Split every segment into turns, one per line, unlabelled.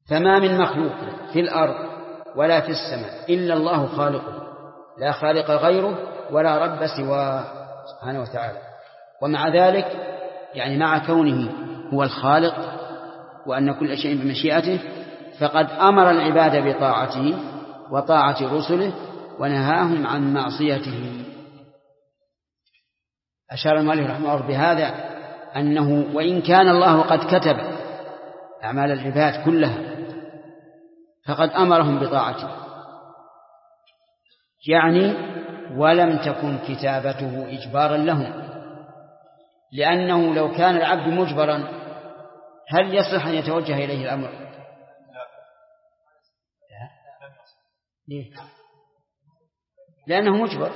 فما من مخلوق في الأرض ولا في السماء إلا الله خالقه، لا خالق غيره ولا رب سواه سبحانه وتعالى. ومع ذلك يعني مع كونه هو الخالق وأن كل شيء بمشيئته، فقد أمر العباد بطاعته وطاعة رسله ونهاهم عن معصيته. أشار المؤلف رحمه الله بهذا أنه وإن كان الله قد كتب أعمال العباد كلها فقد أمرهم بطاعته، يعني ولم تكن كتابته إجبارا لهم، لأنه لو كان العبد مجبرا هل يصلح أن يتوجه إليه الأمر؟ لا. لأنه مجبر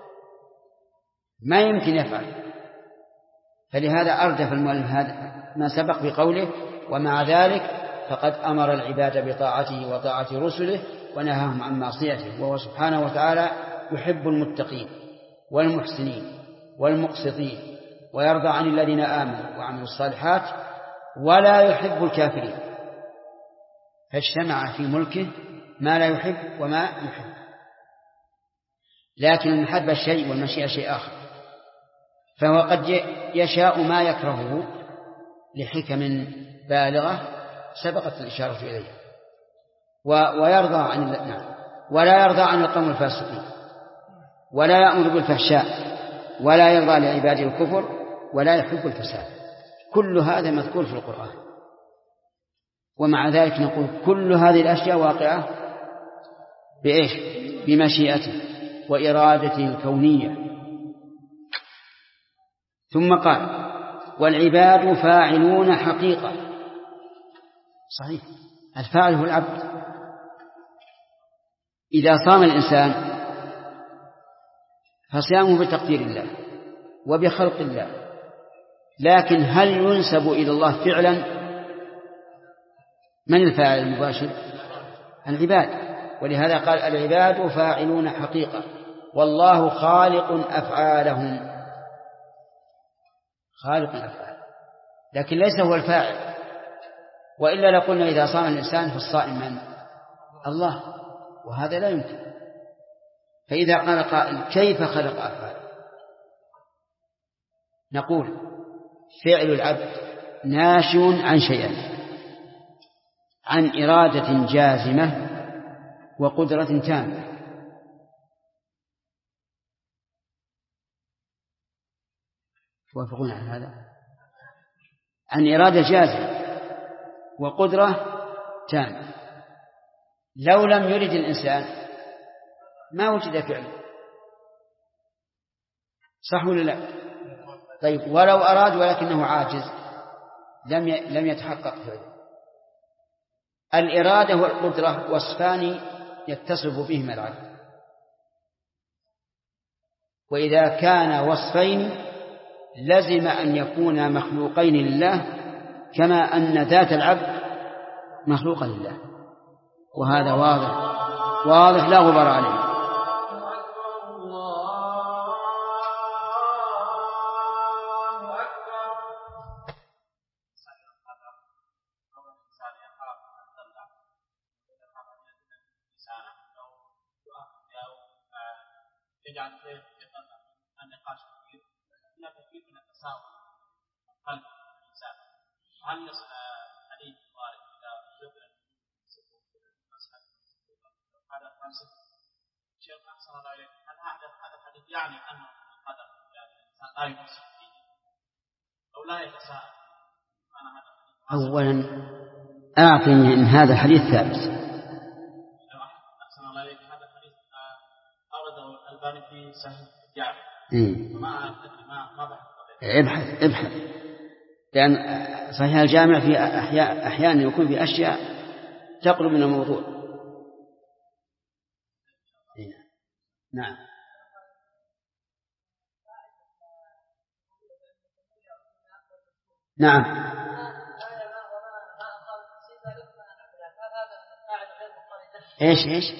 ما يمكن يفعل. فلهذا أردف المؤلف هذا ما سبق بقوله ومع ذلك فقد أمر العباد بطاعته وطاعة رسله ونهاهم عن معصيته، وهو سبحانه وتعالى يحب المتقين والمحسنين والمقسطين ويرضى عن الذين آمنوا وعملوا الصالحات ولا يحب الكافرين، فاجتمع في ملكه ما لا يحب وما يحب. لكن المحبة شيء والمشيئة شيء آخر، فهو قد يشاء ما يكرهه لحكم بالغة سبقت الإشارة إليه، ويرضى عن ولا يرضى عن القوم الفاسقين، ولا يأمر بالفحشاء، ولا يرضى لعباده الكفر، ولا يحب الفساد. كل هذا مذكور في القرآن، ومع ذلك نقول كل هذه الأشياء واقعة بإيش؟ بمشيئته وإرادته الكونية. ثم قال والعباد فاعلون حقيقة. صحيح، الفاعل هو العبد. إذا صام الإنسان فصيامه بتقدير الله وبخلق الله، لكن هل ينسب إلى الله فعلا؟ من الفاعل المباشر؟ العباد. ولهذا قال العباد فاعلون حقيقة والله خالق أفعالهم. خالق الأفعال، لكن ليس هو الفاعل، وإلا لقلنا إذا صام الإنسان فالصائم من؟ الله، وهذا لا يمكن. فإذا قال قائل كيف خلق أفعال؟ نقول فعل العبد ناشئ عن شيئين: عن إرادة جازمة وقدرة تامة. توافقون على هذا؟ عن إرادة جازمة وقدرة تامة. لو لم يرد الإنسان ما وجد فعل، صح ولا لا؟ طيب ولو أراد ولكنه عاجز لم يتحقق فعله. الإرادة والقدرة وصفان يتصف بهما العبد، وإذا كان وصفين لزم أن يكون مخلوقين لله، كما أن ذات العبد مخلوقا لله، وهذا واضح لا غبار عليه.
يعني أن القدر لا ينسى فيه أو لا يتساءل.
أولا أعطني أن هذا الحديث ثابت.
أحسن الله عليك. هذا الحديث أورده الألباني في صحيح الجامع. ما بحث.
ابحث، لأن صحيح الجامع في أحيانا يكون في أشياء تقرب من الموضوع. نعم. نعم. ايش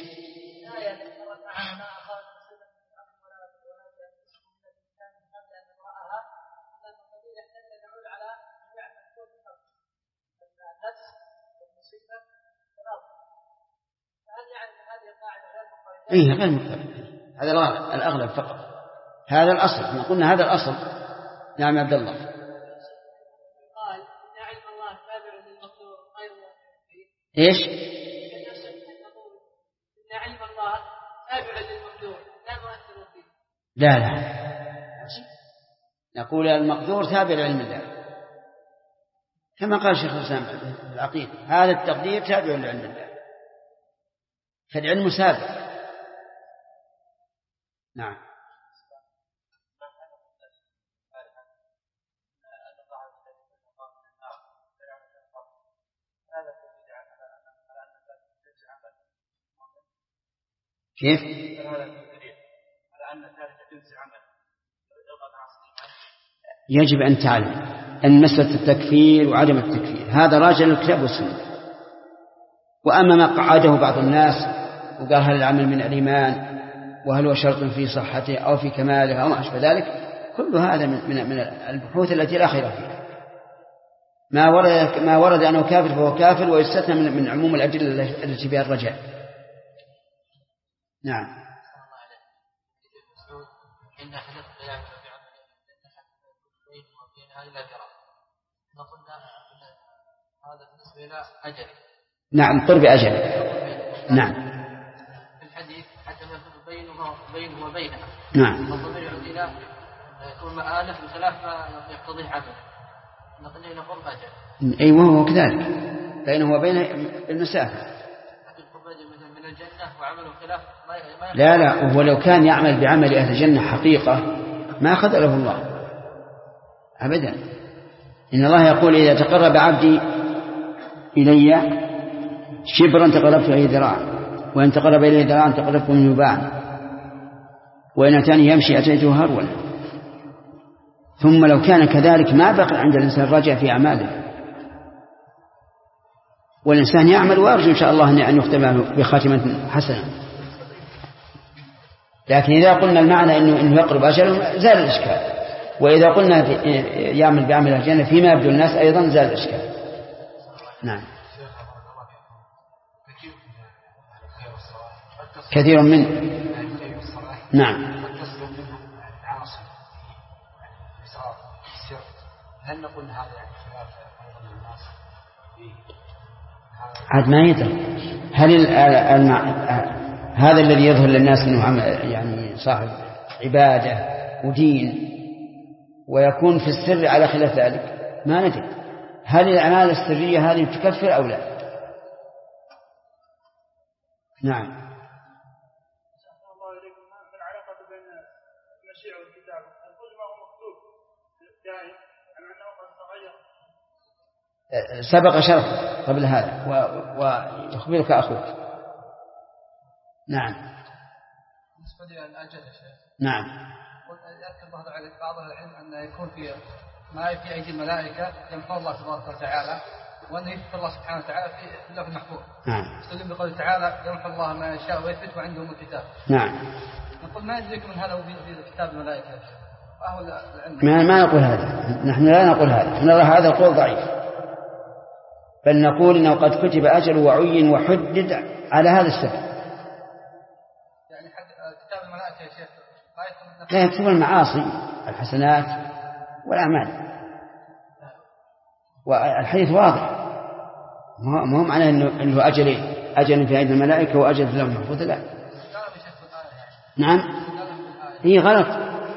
إيه غير مقتضية، هذا الأغلب فقط، هذا الأصل، قلنا هذا الأصل. نعم عبد الله.
قال إن علم الله تابع للمقدور غير مؤثر.
إيش؟
إن علم الله تابع للمقدور لا مؤثر فيه.
لا نقول المقدور تابع لعلم الله كما قال شيخ الإسلام في العقيدة، هذا التقدير تابع لعلم الله، فالعلم سابق. نعم. كيف؟ يجب أن تعلم أن مسألة التكفير وعدم التكفير هذا راجع للكتاب والسنة. وأما ما قعده بعض الناس وقال هل العمل من الإيمان وهل هو شرط في صحته أو في كماله أو ما أشبه ذلك، كل هذا من البحوث التي لا خير فيها. ما ورد أنه كافر فهو كافر، ويستثنى من عموم الأدلة التي فيها الرجاء. نعم. نعم قرب أجل. نعم.
في الحديث حتى ما يكون بينه وبينها.
نعم.
والضمير يعود إلى يكون مآلة بخلاف ما يقتضيه عمل. نقول إلى قرب أجل.
أيوه هو كذلك بينه وبين المسافة.
من الجنة وعمله خلاف ما
لا هو لو كان يعمل بعمل أهل الجنة حقيقة ما خذله الله أبدا. إن الله يقول إذا تقرب عبدي إلي شبرا تقربت إليه ذراعا، وإن تقرب إليه ذراعا تقربت منه باعا، وإن أتاني يمشي أتيته هرولا. ثم لو كان كذلك ما بقى عند الإنسان رجع في أعماله، والإنسان يعمل ويرجو إن شاء الله أن يختم بخاتمة حسنة. لكن إذا قلنا المعنى إنه يقرب أجله زال الإشكال، وإذا قلنا يعمل بعمل الجنة فيما يبدو الناس أيضا زال الإشكال. نعم. كثير من نعم.
هل نقول هذا
عاد ما يدري هل هذا الذي يظهر للناس انه يعني صاحب عباده ودين ويكون في السر على خلاف ذلك ما ندري. هل الاعمال السريه هذه تكفر او لا؟ نعم. سبق شرح قبل هذا ويخبرك أخوك. نعم.
بالنسبة للأجل يا شيخ.
نعم.
يذكر بعض العلم أن يكون ما في أيدي الملائكة يمحو الله تبارك وتعالى، وأن يذكر الله سبحانه وتعالى في اللوح المحفوظ.
نعم.
يستدل بقوله تعالى يمحو الله ما يشاء ويثبت وعنده الكتاب.
نعم.
نقول ما يدرك من هذا في كتاب الملائكة.
ما نقول هذا، نحن لا نقول هذا، نرى هذا القول ضعيف، بل نقول إنه قد كتب أجل وعين وحدد على هذا السبب.
يعني كتاب الملائكة يا شيخ
لا يكتب المعاصي الحسنات والأعمال، والحديث واضح، ما هو معناه إنه أجل في أيدي الملائكة وأجل في اللوح المحفوظ، لا. نعم. هي غلط.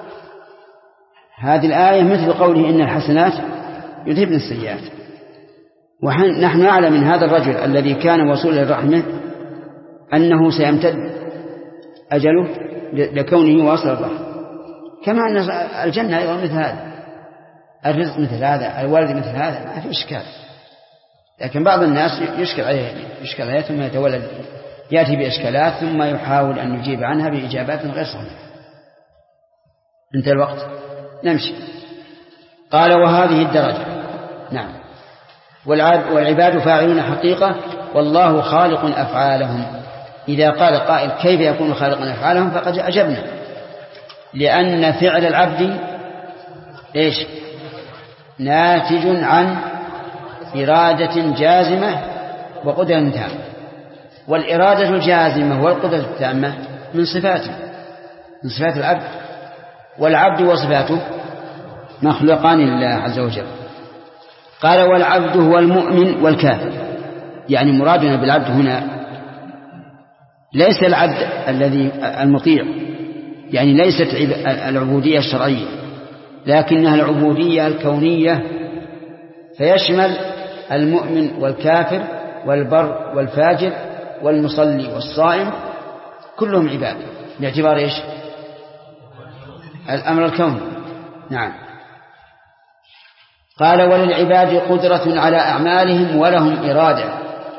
هذه الآية مثل قوله إن الحسنات يذهبن السيئات، ونحن نعلم من هذا الرجل الذي كان وصولا لرحمه أنه سيمتد أجله لكونه واصل الرحم، كما أن الجنة أيضا مثل هذا، الرزق مثل هذا، الوالد مثل هذا، ما في إشكال. لكن بعض الناس يشكل عليه ثم يأتي بإشكالات ثم يحاول أن يجيب عنها بإجابات غير صحيحة. انتهى الوقت، نمشي. قال وهذه الدرجة. نعم. والعباد فاعلون حقيقة والله خالق أفعالهم. إذا قال قائل كيف يكون خالقا أفعالهم فقد أجبنا، لأن فعل العبد إيش؟ ناتج عن إرادة جازمة وقدرة تامة. والإرادة الجازمة والقدرة التامة من صفاته، من صفات العبد، والعبد وصفاته مخلوقان لله عز وجل. قال والعبد هو المؤمن والكافر، يعني مرادنا بالعبد هنا ليس العبد الذي المطيع، يعني ليست العبودية الشرعية، لكنها العبودية الكونية، فيشمل المؤمن والكافر والبر والفاجر والمصلي والصائم، كلهم عباد باعتبار إيش؟ الأمر الكوني. نعم. قال وللعباد قدرة على أعمالهم ولهم إرادة،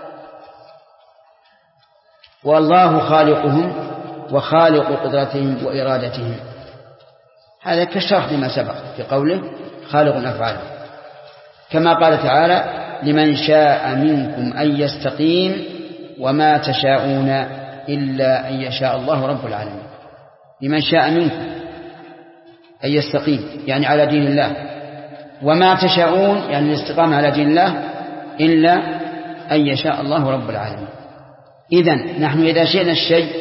والله خالقهم وخالق قدرتهم وإرادتهم. هذا كالشرح لما سبق في قوله خالق أفعالهم، كما قال تعالى لمن شاء منكم أن يستقيم وما تشاءون إلا أن يشاء الله رب العالمين. لمن شاء منكم أن يستقيم يعني على دين الله، وما تشاءون يعني الاستقامة على دين الله إلا أن يشاء الله رب العالمين. إذن نحن إذا شئنا الشيء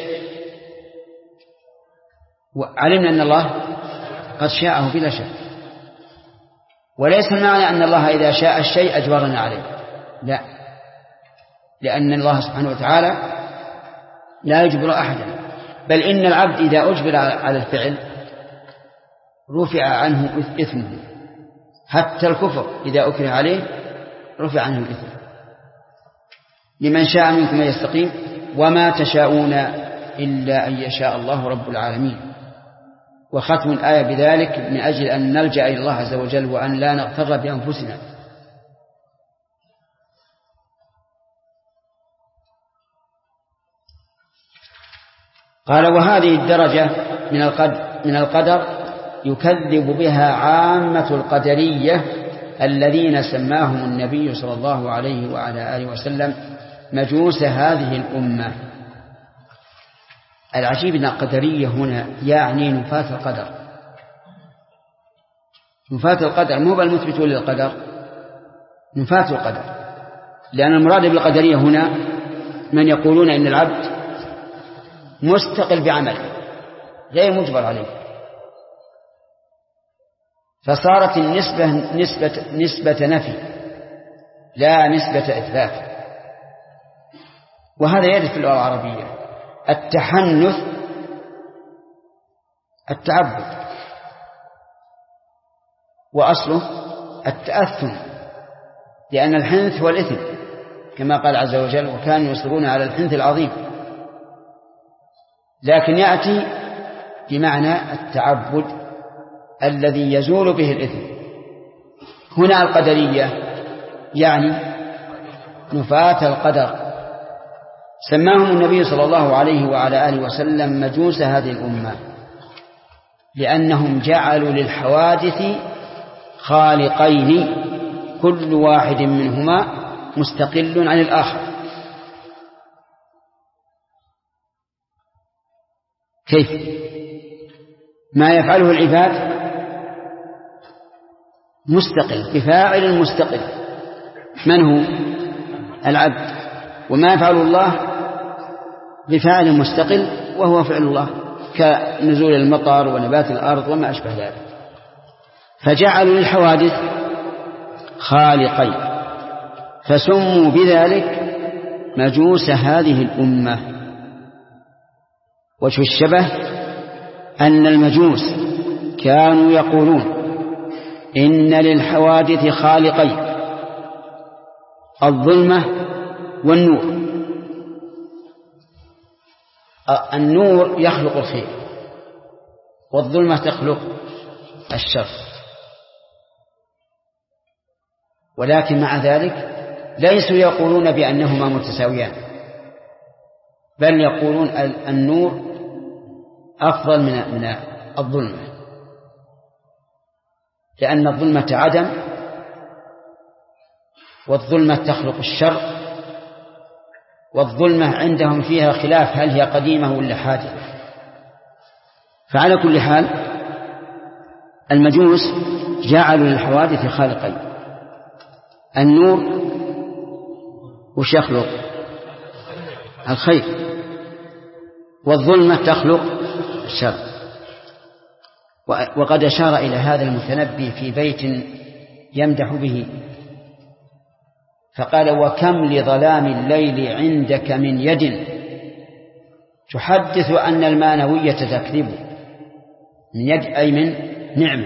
وعلمنا أن الله قد شاءه بلا شك، وليس المعنى أن الله إذا شاء الشيء أجبرنا عليه، لا، لأن الله سبحانه وتعالى لا يجبر أحدا، بل إن العبد إذا أجبر على الفعل رفع عنه إثمه، حتى الكفر إذا أكره عليه رفع عنه الإثم. لمن شاء منكم أن يستقيم وما تشاءون إلا أن يشاء الله رب العالمين. وختم الآية بذلك من أجل أن نلجأ إلى الله عز وجل وأن لا نغتر بأنفسنا. قال وهذه الدرجة من القدر يكذب بها عامة القدرية الذين سماهم النبي صلى الله عليه وعلى آله وسلم مجوس هذه الأمة. العجيب أن القدرية هنا يعني نفاة القدر، نفاة القدر، مو بالمثبتون للقدر، نفاة القدر، لأن المراد بالقدرية هنا من يقولون إن العبد مستقل بعمله غير مجبر عليه، فصارت النسبة نسبة نفي لا نسبة إثبات. وهذا يرد في اللغة العربية. التحنث التعبد، وأصله التأثم، لأن الحنث هو الإثم كما قال عز وجل وكانوا يصرون على الحنث العظيم، لكن يأتي بمعنى التعبد الذي يزول به الإثم. هنا القدرية يعني نفاة القدر، سماهم النبي صلى الله عليه وعلى آله وسلم مجوس هذه الأمة، لأنهم جعلوا للحوادث خالقين كل واحد منهما مستقل عن الآخر. كيف؟ ما يفعله العباد مستقل بفاعل مستقل، من هو؟ العبد. وما يفعل الله بفاعل مستقل وهو فعل الله، كنزول المطر ونبات الأرض وما أشبه ذلك. فجعلوا للحوادث خالقين فسموا بذلك مجوس هذه الأمة. وجه الشبه أن المجوس كانوا يقولون إن للحوادث خالقين، الظلمة والنور. النور يخلق الخير والظلمة تخلق الشر، ولكن مع ذلك ليسوا يقولون بأنهما متساويان، بل يقولون النور أفضل من الظلمة، لأن الظلمة عدم والظلمة تخلق الشر، والظلمة عندهم فيها خلاف هل هي قديمة ولا حادثة. فعلى كل حال المجوس جعلوا للحوادث خالقين، النور وش يخلق؟ الخير، والظلمة تخلق الشر. وقد أشار إلى هذا المتنبي في بيت يمدح به فقال: وكم لظلام الليل عندك من يد تحدث أن المانوية تكذب. من يد أي من نعمة.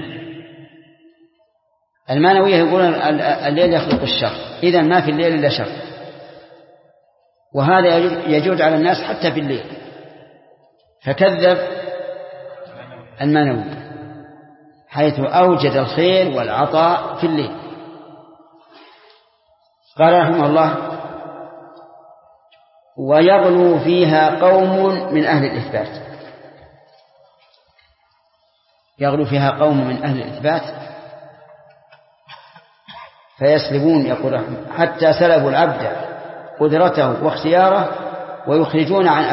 المانوية يقولون الليل يخلق الشر، إذن ما في الليل إلا شر، وهذا يجود على الناس حتى في الليل، فكذب المانوي حيث أوجد الخير والعطاء في الليل. قال رحمه الله: ويغلو فيها قوم من أهل الإثبات. يغلو فيها قوم من أهل الإثبات فيسلبون، يقول حتى سلبوا العبد قدرته واختياره ويخرجون عن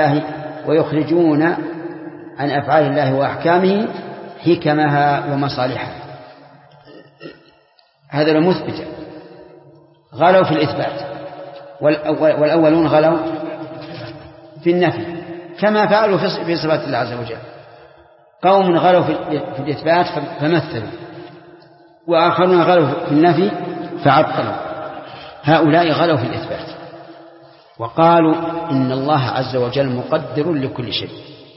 أفعال الله وأحكامه حكمها ومصالحها. هذا المثبت غلوا في الإثبات، والأولون غلوا في النفي كما فعلوا في صفات الله عز وجل. قوم غلوا في الإثبات فمثلوا، وآخرون غلوا في النفي فعطلوا. هؤلاء غلوا في الإثبات وقالوا إن الله عز وجل مقدر لكل شيء،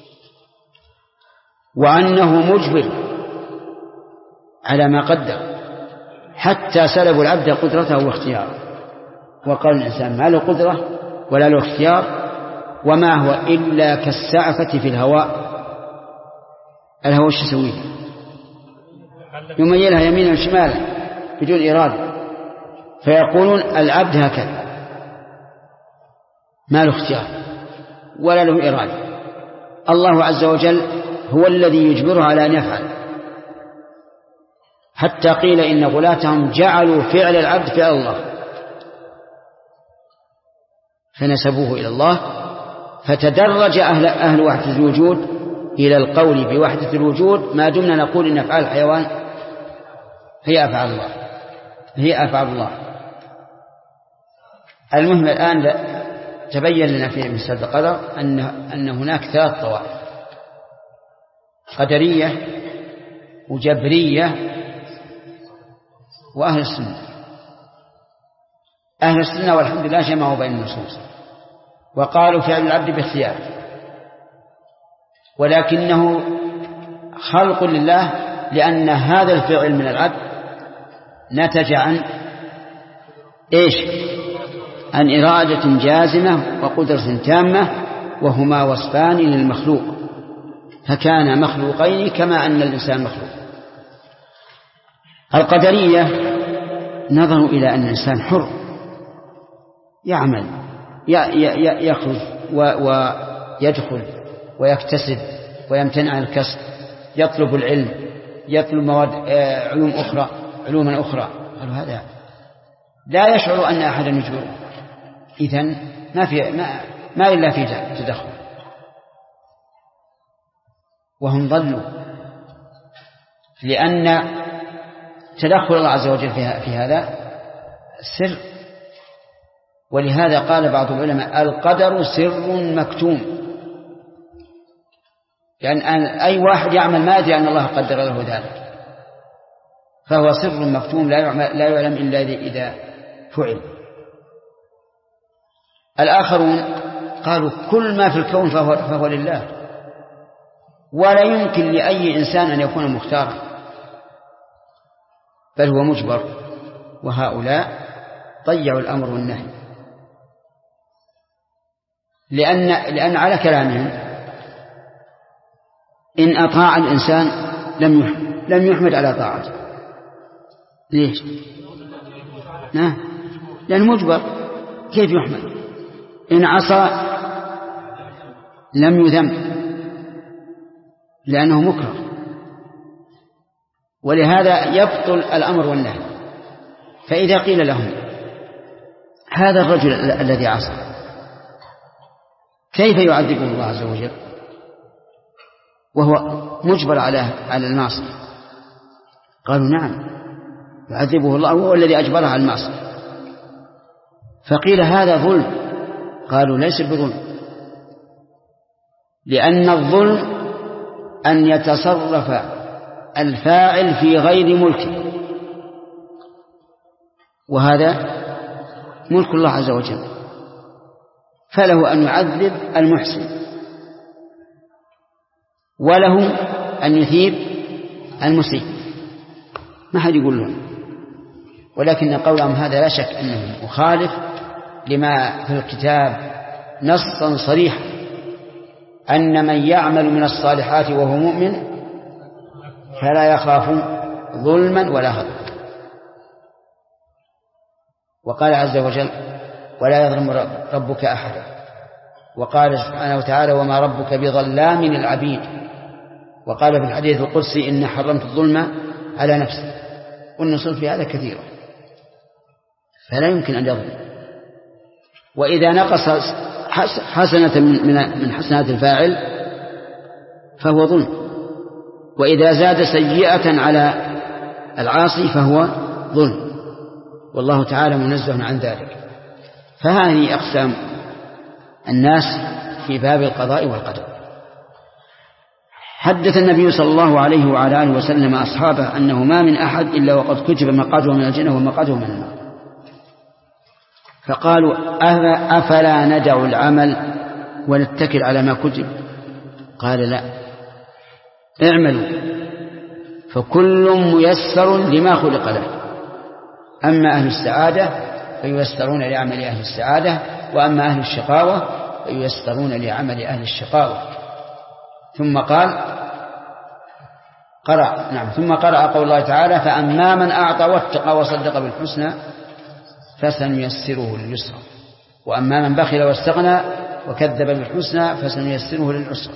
وأنه مجبر على ما قدر، حتى سلبوا العبد قدرته واختياره. وقال الإنسان ما له قدرة ولا له اختيار، وما هو إلا كالسعفة في الهواء. الهواء ايش يسويه؟ يميلها يمينا وشمالا بدون إرادة. فيقولون العبد هكذا ما له اختيار ولا له إرادة. الله عز وجل هو الذي يجبره على أن يفعل، حتى قيل إن غلاتهم جعلوا فعل العبد فعل الله، فنسبوه إلى الله، فتدرج أهل وحدة الوجود إلى القول بوحدة الوجود، ما دمنا نقول إن أفعال الحيوان هي أفعال الله. المهم الآن تبين لنا في مسألة القدر أن هناك 3 طوائف: قدرية وجبرية وأهل السنة. أهل السنة والحمد لله جمعوا بين النصوص وقالوا فعل العبد باختيار، ولكنه خلق لله، لأن هذا الفعل من العبد نتج عن إيش؟ عن إرادة جازمة وقدرة تامة، وهما وصفان للمخلوق، فكان مخلوقين كما أن الإنسان مخلوق. القدرية نظروا إلى أن الإنسان حر، يعمل يخرج ويدخل ويكتسب ويمتنع عن الكسب، يطلب العلم، يطلب علوما أخرى. قالوا هذا لا يشعر أن أحدا يجبره، إذن ما إلا في تدخل، وهم ضلوا، لأن تدخل الله عز وجل في هذا سر. ولهذا قال بعض العلماء القدر سر مكتوم، لأن أي واحد يعمل ما يدري أن الله قدر له ذلك، فهو سر مكتوم لا يعلم إلا إذا فعل. الآخرون قالوا كل ما في الكون فهو لله، ولا يمكن لأي إنسان أن يكون مختارا، بل هو مجبر. وهؤلاء ضيعوا الأمر والنهي، لأن على كلامهم إن أطاع الإنسان لم يحمد على طاعته. ليش؟ لأنه مجبر، كيف يحمد؟ إن عصى لم يذم لأنه مكره. ولهذا يبطل الأمر والنهي. فإذا قيل لهم هذا الرجل الذي عصى كيف يعذبه الله عز وجل وهو مجبر على المعصية؟ قالوا نعم يعذبه الله، وهو الذي أجبره على المعصية. فقيل هذا ظلم، قالوا ليس بظلم، لأن الظلم أن يتصرف الفاعل في غير ملكه، وهذا ملك الله عز وجل، فله أن يعذب المحسن وله أن يثيب المسيء، ما حد يقول لهم. ولكن قولهم هذا لا شك أنه مخالف لما في الكتاب نصا صريحا أن من يعمل من الصالحات وهو مؤمن فلا يخاف ظلما ولا هضما. وقال عز وجل ولا يظلم ربك أحدا، وقال سبحانه وتعالى وما ربك بظلام للعبيد، وقال في الحديث القدسي إن حرمت الظلم على نفسي، والنصوص في هذا كثيرة، فلا يمكن أن يظلم. وإذا نقص حسنة من حسنات الفاعل فهو ظلم، وإذا زاد سيئة على العاصي فهو ظلم، والله تعالى منزه عن ذلك. فهذه أقسام الناس في باب القضاء والقدر. حدث النبي صلى الله عليه وعلى آله وسلم أصحابه أنه ما من أحد إلا وقد كتب مقعده من الجنة ومقعده من النار، فقالوا أفلا ندع العمل ونتكل على ما كتب؟ قال لا، اعملوا فكل ميسر لما خلق له، أما أهل السعادة فييسرون لعمل أهل السعادة، وأما أهل الشقاوة فييسرون لعمل أهل الشقاوة. ثم قرأ قول الله تعالى فأما من أعطى واتقى وصدق بالحسنى فسنيسره لليسرى، وأما من بخل واستغنى وكذب بالحسنى فسنيسره للعسرى.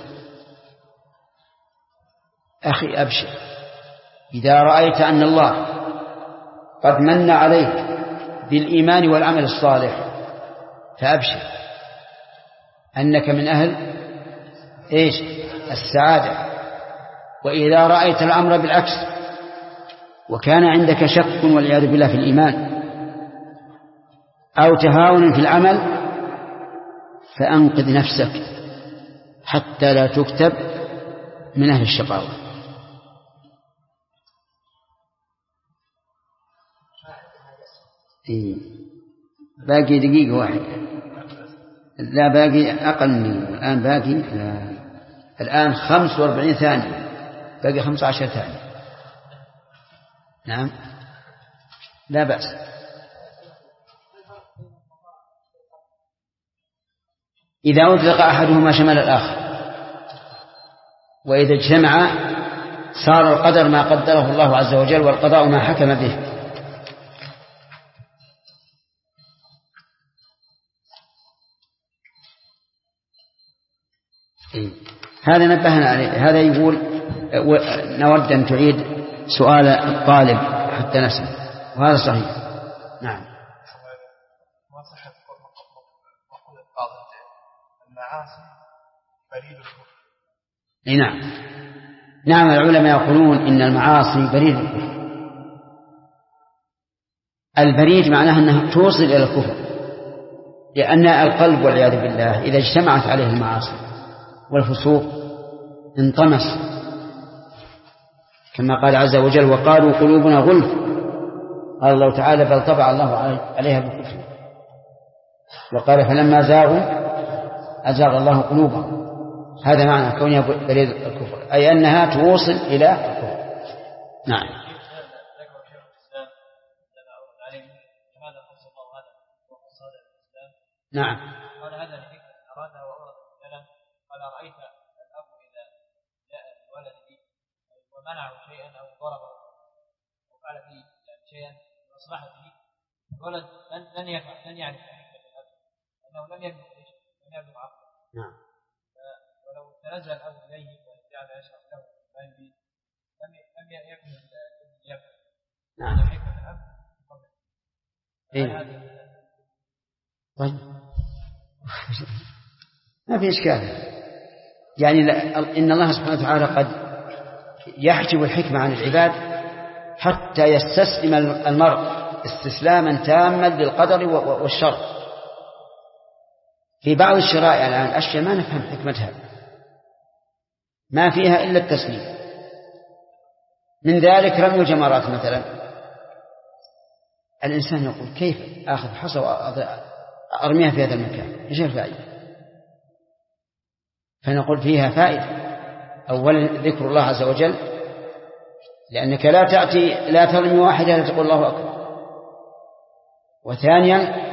أخي أبشر، إذا رأيت أن الله قد من عليك بالإيمان والعمل الصالح فأبشر أنك من أهل السعادة. وإذا رأيت الأمر بالعكس وكان عندك شك والعياذ بالله في الإيمان أو تهاون في العمل فأنقذ نفسك حتى لا تكتب من أهل الشقاوة. باقي دقيقة واحدة، لا باقي أقل من الآن، باقي الآن 45 ثانية، باقي 15 ثانية. نعم لا بأس. إذا أطلق أحدهما شمل الآخر، وإذا اجتمع صار القدر ما قدره الله عز وجل والقضاء ما حكم به. هذا نبهنا عليه. هذا يقول نود أن تعيد سؤال الطالب حتى نسمع، وهذا صحيح. نعم.
المعاصي بريد الكفر.
نعم العلماء يقولون إن المعاصي بريد الكفر. البريد معناه أنها توصل إلى الكفر، لأن القلب والعياذ بالله إذا اجتمعت عليه المعاصي والفسوق انطمس، كما قال عز وجل وقالوا قلوبنا غلف، قال الله تعالى بل طبع الله عليها بكفر، وقال فلما زاغوا أزاغ الله قلوبهم. هذا معنى كونها بريد الكفر، أي أنها توصل إلى الكفر. نعم. نعم.
قال هذا لحكمة أرادها وأورد الكلام. قال رأيت الأب إذا جاء لولده ومنعه شيئا أو ضربه وفعل فيه شيئا لمصلحته، الولد لن يعرف حكمة الأب لأنه لم يبلغ عقله.
نعم.
ولو تنزل الأب إليه وجعل يشرح له ما يريد لم يكن الإجابة.
نعم.
حكمة الأب
طيب ما في إشكال، يعني إن الله سبحانه وتعالى قد يحجب الحكمة عن العباد حتى يستسلم المرء استسلاما تاما للقدر والشر، في بعض الشرائع الآن أشياء ما نفهم حكمتها، ما فيها إلا التسليم. من ذلك رمي الجمرات مثلا، الإنسان يقول كيف آخذ حصى وأرميها في هذا المكان، إيش الفائدة؟ فنقول فيها فائدة. أولا ذكر الله عز وجل، لأنك لا ترمي واحدة لا تقول الله أكبر. وثانيا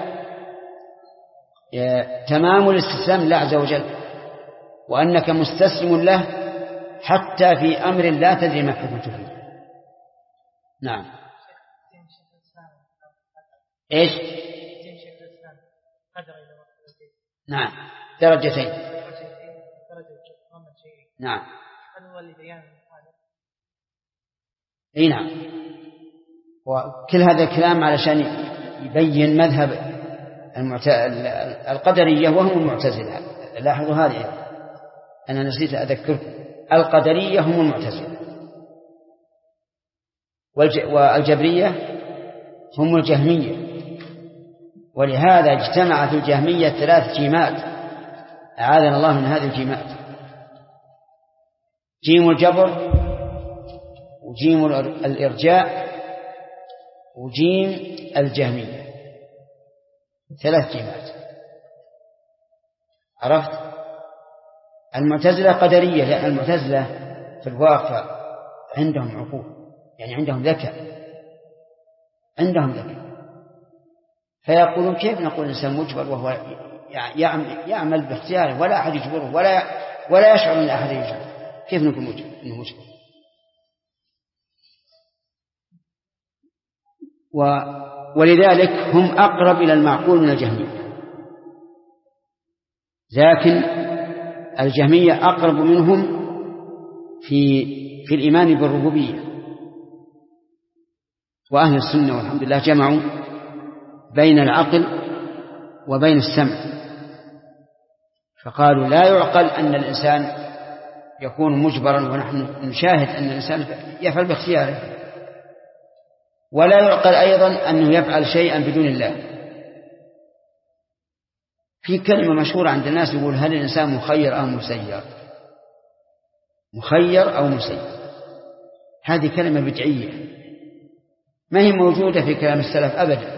تمام الاستسلام لله عز وجل، وأنك مستسلم له حتى في أمر لا تدري ما حكمته فيه. نعم. إيش؟ نعم، درجتين. نعم. اي نعم. وكل هذا الكلام علشان يبين مذهب القدرية وهم المعتزلة. لاحظوا هذه، أنا نسيت أذكركم، القدرية هم المعتزلة، والجبرية هم الجهمية. ولهذا اجتمع في الجهمية 3 جيمات، أعاذنا الله من هذه الجيمات: جيم الجبر، وجيم الإرجاء، وجيم الجهمية. 3 جيمات. عرفت؟ المعتزلة قدرية، لأن المعتزلة في الواقع عندهم عقول، يعني عندهم ذكاء، فيقولون كيف نقول الإنسان مجبر وهو يعمل باختياره ولا أحد يجبره ولا يشعر أن أحد يجبره؟ كيف نقول مجبر؟ ولذلك هم أقرب إلى المعقول من الجهمية، لكن الجهمية أقرب منهم في الإيمان بالربوبية. وأهل السنة والحمد لله جمعوا بين العقل وبين السمع، فقالوا لا يعقل أن الإنسان يكون مجبرا ونحن نشاهد أن الإنسان يفعل باختياره، ولا يعقل أيضا أنه يفعل شيئا بدون الله. في كلمة مشهورة عند الناس يقول: هل الإنسان مخير أو مسير؟ مخير أو مسير، هذه كلمة بدعية ما هي موجودة في كلام السلف أبدا.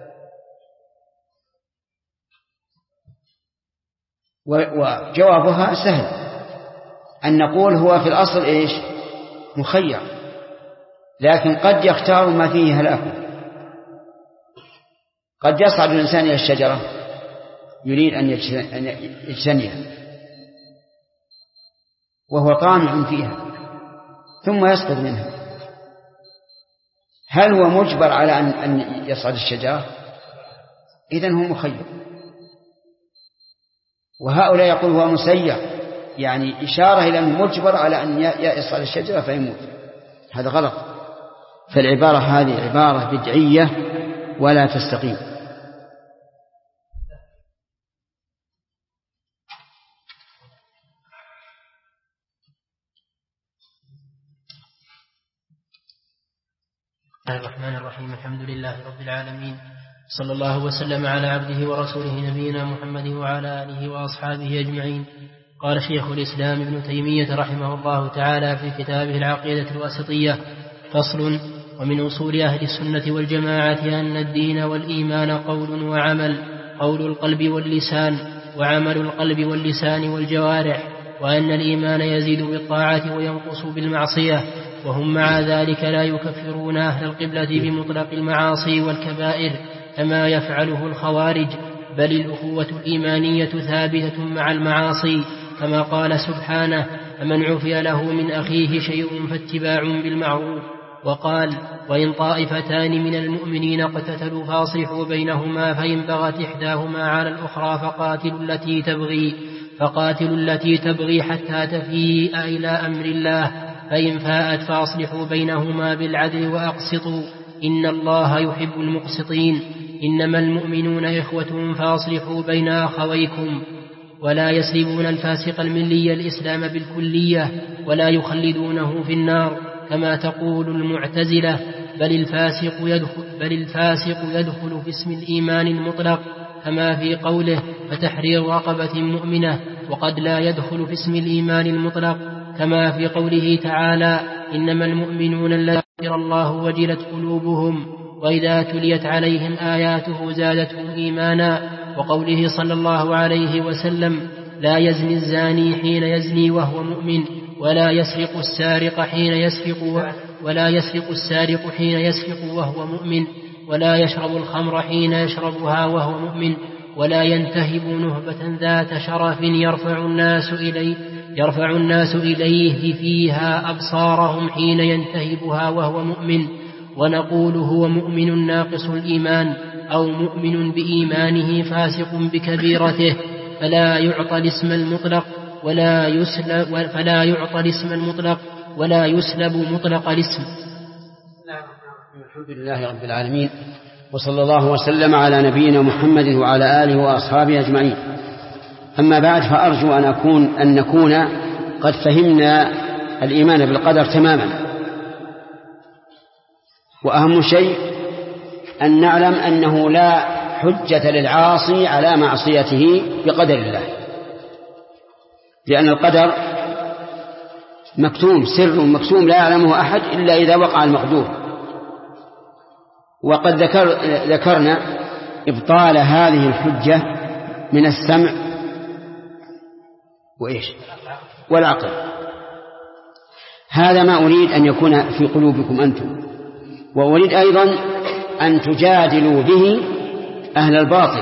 وجوابها سهل، أن نقول هو في الأصل إيش؟ مخير، لكن قد يختار ما فيه هلاكه. قد يصعد الإنسان إلى الشجرة يريد أن يجتنيها وهو طامع فيها ثم يسقط منها، هل هو مجبر على أن يصعد الشجرة؟ إذن هو مخير. وهؤلاء يقول هو مسير، يعني إشارة إلى أنه مجبر على أن يصعد الشجرة فيموت. هذا غلط. فالعبارة هذه عبارة بدعية ولا تستقيم.
بسم الله الرحمن الرحيم. الحمد لله رب العالمين، صلى الله وسلم على عبده ورسوله نبينا محمد وعلى آله وأصحابه أجمعين. قال شيخ الإسلام ابن تيمية رحمه الله تعالى في كتابه العقيدة الواسطية: فصل: ومن أصول أهل السنة والجماعة أن الدين والإيمان قول وعمل، قول القلب واللسان، وعمل القلب واللسان والجوارح، وأن الإيمان يزيد بالطاعة وينقص بالمعصية، وهم مع ذلك لا يكفرون أهل القبلة بمطلق المعاصي والكبائر كما يفعله الخوارج، بل الأخوة الإيمانية ثابتة مع المعاصي، كما قال سبحانه: فمن عفي له من أخيه شيء فاتباع بالمعروف. وقال: وإن طائفتان من المؤمنين اقتتلوا فأصلحوا بينهما، فإن بغت إحداهما على الأخرى فقاتلوا التي تبغي حتى تفيء إلى أمر الله، فإن فاءت فأصلحوا بينهما بالعدل وأقسطوا إن الله يحب المقسطين. إنما المؤمنون إخوة فأصلحوا بين أخويكم. ولا يسلبون الفاسق الملي الإسلام بالكلية ولا يخلدونه في النار كما تقول المعتزلة، بل الفاسق يدخل في اسم الإيمان المطلق كما في قوله فتحرير رقبة مؤمنة، وقد لا يدخل في اسم الإيمان المطلق، كما في قوله تعالى إنما المؤمنون الذين ذكر الله وجلت قلوبهم وإذا تليت عليهم آياته زادتهم إيمانا، وقوله صلى الله عليه وسلم لا يزني الزاني حين يزني وهو مؤمن، ولا يسرق السارق حين يسرق وهو مؤمن، ولا يشرب الخمر حين يشربها وهو مؤمن، ولا ينتهب نهبة ذات شرف يرفع الناس إليه فيها أبصارهم حين ينتهبها وهو مؤمن، ونقول هو مؤمن ناقص الإيمان أو مؤمن بإيمانه فاسق بكبيرته، فلا يعطى الاسم المطلق ولا يسلب مطلق الاسم.
الحمد لله رب العالمين، وصلى الله وسلم على نبينا محمد وعلى آله وأصحابه أجمعين. أما بعد، فأرجو أن نكون قد فهمنا الإيمان بالقدر تماما. وأهم شيء أن نعلم أنه لا حجة للعاصي على معصيته بقدر الله، لأن القدر مكتوم، سر مكتوم لا يعلمه أحد إلا إذا وقع المقدور. وقد ذكرنا إبطال هذه الحجة من السمع والعقل. هذا ما أريد أن يكون في قلوبكم أنتم، وأريد أيضا أن تجادلوا به أهل الباطل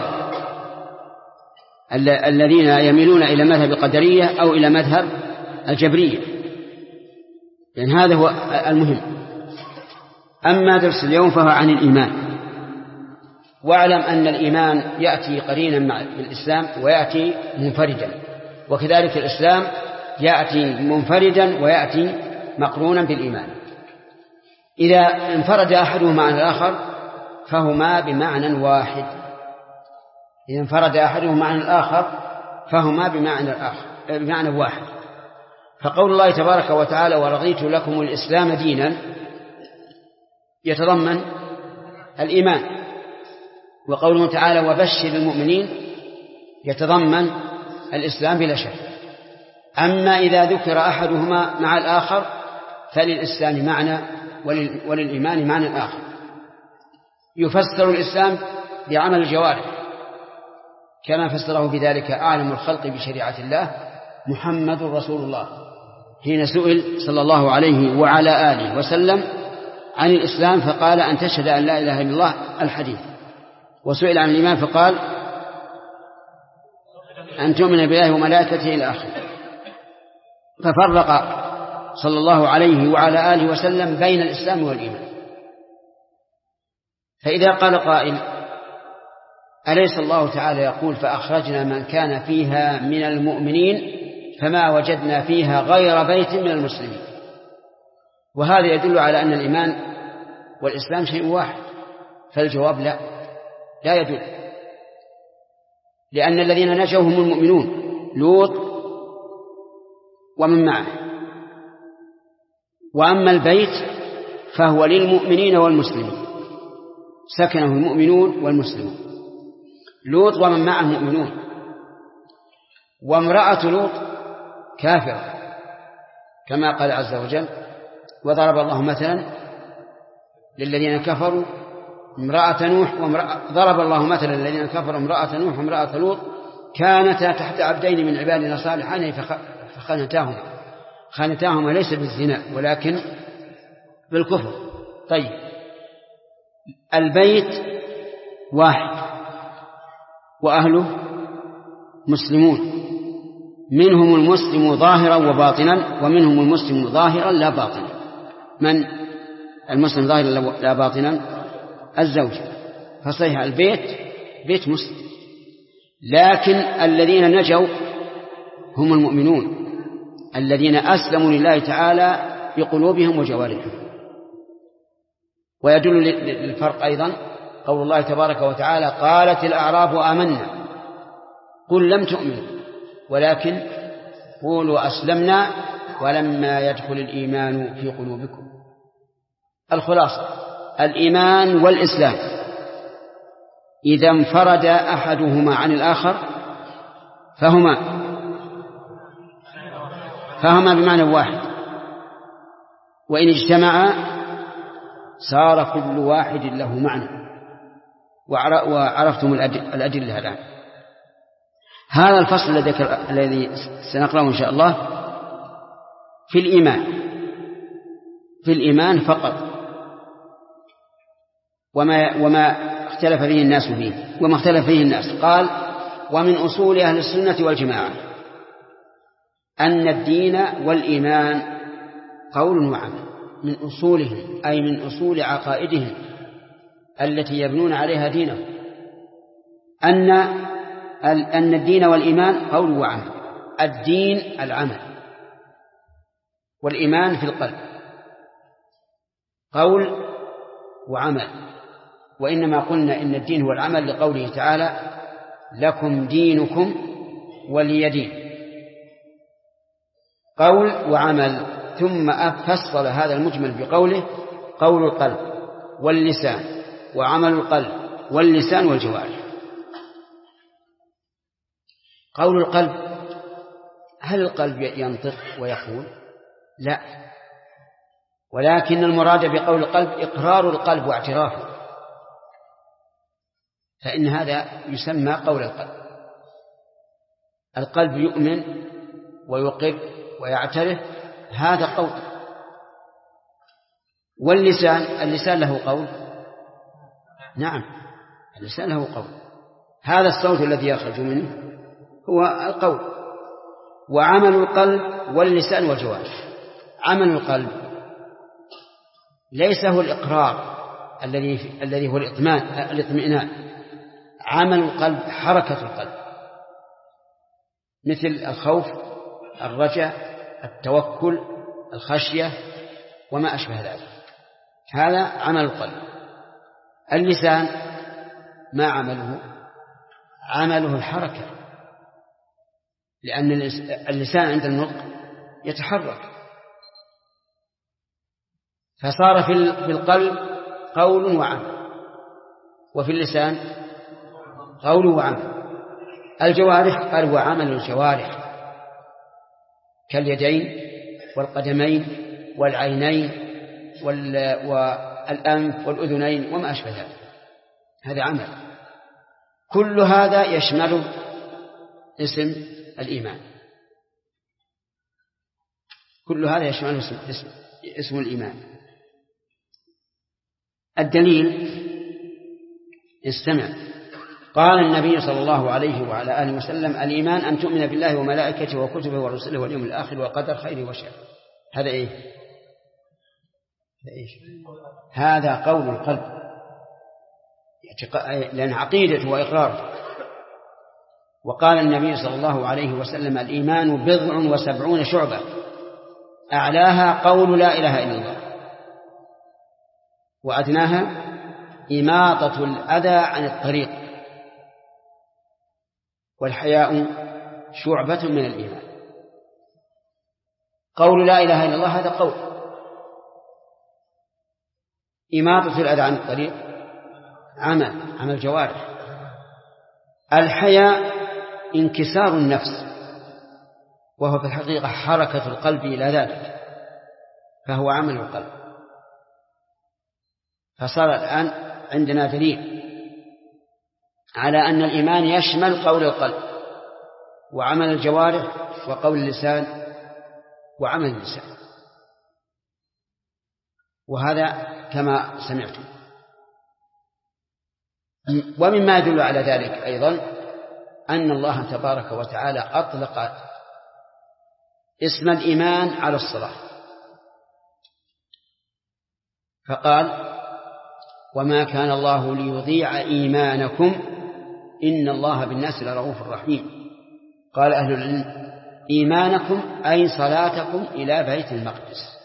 الذين يميلون إلى مذهب القدرية أو إلى مذهب الجبرية، لأن هذا هو المهم. أما درس اليوم فهو عن الإيمان. واعلم أن الإيمان يأتي قرينا بالإسلام ويأتي منفردا، وكذلك الإسلام يأتي منفردا ويأتي مقرونا بالإيمان. إذا انفرد أحدهما عن الآخر فهما بمعنى واحد. إذا انفرد أحدهما عن الآخر فهما بمعنى واحد. فقول الله تبارك وتعالى ورضيت لكم الإسلام دينا يتضمن الإيمان، وقوله تعالى وبشر المؤمنين يتضمن الإسلام بلا شك. أما إذا ذكر أحدهما مع الآخر فللإسلام معنى وللإيمان معنى آخر. يفسر الإسلام بعمل الجوارح كما فسره بذلك أعلم الخلق بشريعة الله محمد رسول الله، حين سئل صلى الله عليه وعلى آله وسلم عن الإسلام فقال أن تشهد أن لا إله إلا الله الحديث. وسئل عن الإيمان فقال أن تؤمن بالله وملائكته إلى آخره. ففرق صلى الله عليه وعلى آله وسلم بين الإسلام والإيمان. فإذا قال قائل أليس الله تعالى يقول فأخرجنا من كان فيها من المؤمنين فما وجدنا فيها غير بيت من المسلمين؟ وهذا يدل على أن الإيمان والإسلام شيء واحد. فالجواب لا يدل، لأن الذين نجوا هم المؤمنون لوط ومن معه، وأما البيت فهو للمؤمنين والمسلمين، سكنه المؤمنون والمسلمون. لوط ومن معه مؤمنون، وامرأة لوط كافرة كما قال عز وجل وضرب الله مثلا للذين كفروا امرأة نوح ضرب الله مثلا للذين كفروا امرأة نوح وامرأة لوط كانتا تحت عبدين من عبادنا صالحين فخانتاهما ليس بالزنا ولكن بالكفر. طيب، البيت واحد وأهله مسلمون، منهم المسلم ظاهرا وباطنا ومنهم المسلم ظاهرا لا باطنا. من المسلم ظاهرا لا باطنا؟ الزوج. فصحيح البيت بيت مسلم، لكن الذين نجوا هم المؤمنون الذين أسلموا لله تعالى بقلوبهم وجوارحهم. ويدل للفرق أيضا قول الله تبارك وتعالى قالت الأعراب آمنا قل لم تؤمنوا ولكن قولوا أسلمنا ولما يدخل الإيمان في إذا انفرد أحدهما عن الآخر فهما بمعنى واحد، وإن اجتمعا صار كل واحد له معنى. وعرفتم الأدلة الآن. هذا الفصل الذي سنقرأه إن شاء الله في الإيمان فقط، وما اختلف فيه الناس قال: ومن أصول أهل السنة والجماعة أن الدين والإيمان قول وعمل. من أصولهم أي من أصول عقائدهم التي يبنون عليها دينهم، أن الدين والإيمان قول وعمل. الدين العمل، والإيمان في القلب، قول وعمل. وإنما قلنا إن الدين هو العمل لقوله تعالى: لكم دينكم ولي دين. قول وعمل. ثم فصل هذا المجمل بقوله: قول القلب واللسان، وعمل القلب واللسان والجوارح. قول القلب، هل القلب ينطق ويقول؟ لا، ولكن المراد بقول القلب إقرار القلب واعترافه، فإن هذا يسمى قول القلب. القلب يؤمن ويقر ويعترف، هذا قول. اللسان له قول. نعم، اللسان له قول. هذا الصوت الذي يخرج منه هو القول. وعمل القلب واللسان والجوارح. عمل القلب ليس هو الإقرار الذي هو الاطمئنان. عمل القلب حركة القلب، مثل الخوف، الرجاء، التوكل، الخشية، وما أشبه ذلك. هذا عمل القلب. اللسان ما عمله الحركة، لأن اللسان عند النطق يتحرك، فصار في القلب قول وعمل، وفي اللسان قول وعمل. الجوارح قال: وعمل الجوارح، كاليدين والقدمين والعينين والأنف والأذنين وما أشبه ذلك، هذا عمل. كل هذا يشمل اسم الإيمان، كل هذا يشمل اسم الإيمان. الدليل: استمع. قال النبي صلى الله عليه وعلى آله وسلم: الإيمان أن تؤمن بالله وملائكته وكتبه ورسله واليوم الآخر والقدر خيره وشره. هذا إيه؟ هذا قول القلب، لأن عقيدته وإقراره. وقال النبي صلى الله عليه وسلم: الإيمان 70 شعبة، أعلاها قول لا إله إلا الله، وأدناها إماطة الأذى عن الطريق، والحياء شعبة من الإيمان. قول لا إله إلا الله هذا قول. إماطة الأذى عن الطريق عمل جوارح. الحياء انكسار النفس، وهو في الحقيقة حركة القلب إلى ذلك، فهو عمل القلب. فصار الآن عندنا دليل على أن الإيمان يشمل قول القلب وعمل الجوارح وقول اللسان وعمل اللسان، وهذا كما سمعتم. ومما يدل على ذلك أيضا أن الله تبارك وتعالى أطلق اسم الإيمان على الصلاة، فقال: وما كان الله ليضيع إيمانكم إن الله بالناس لرؤوف رحيم. قال أهل العلم: إيمانكم أي صلاتكم إلى بيت المقدس،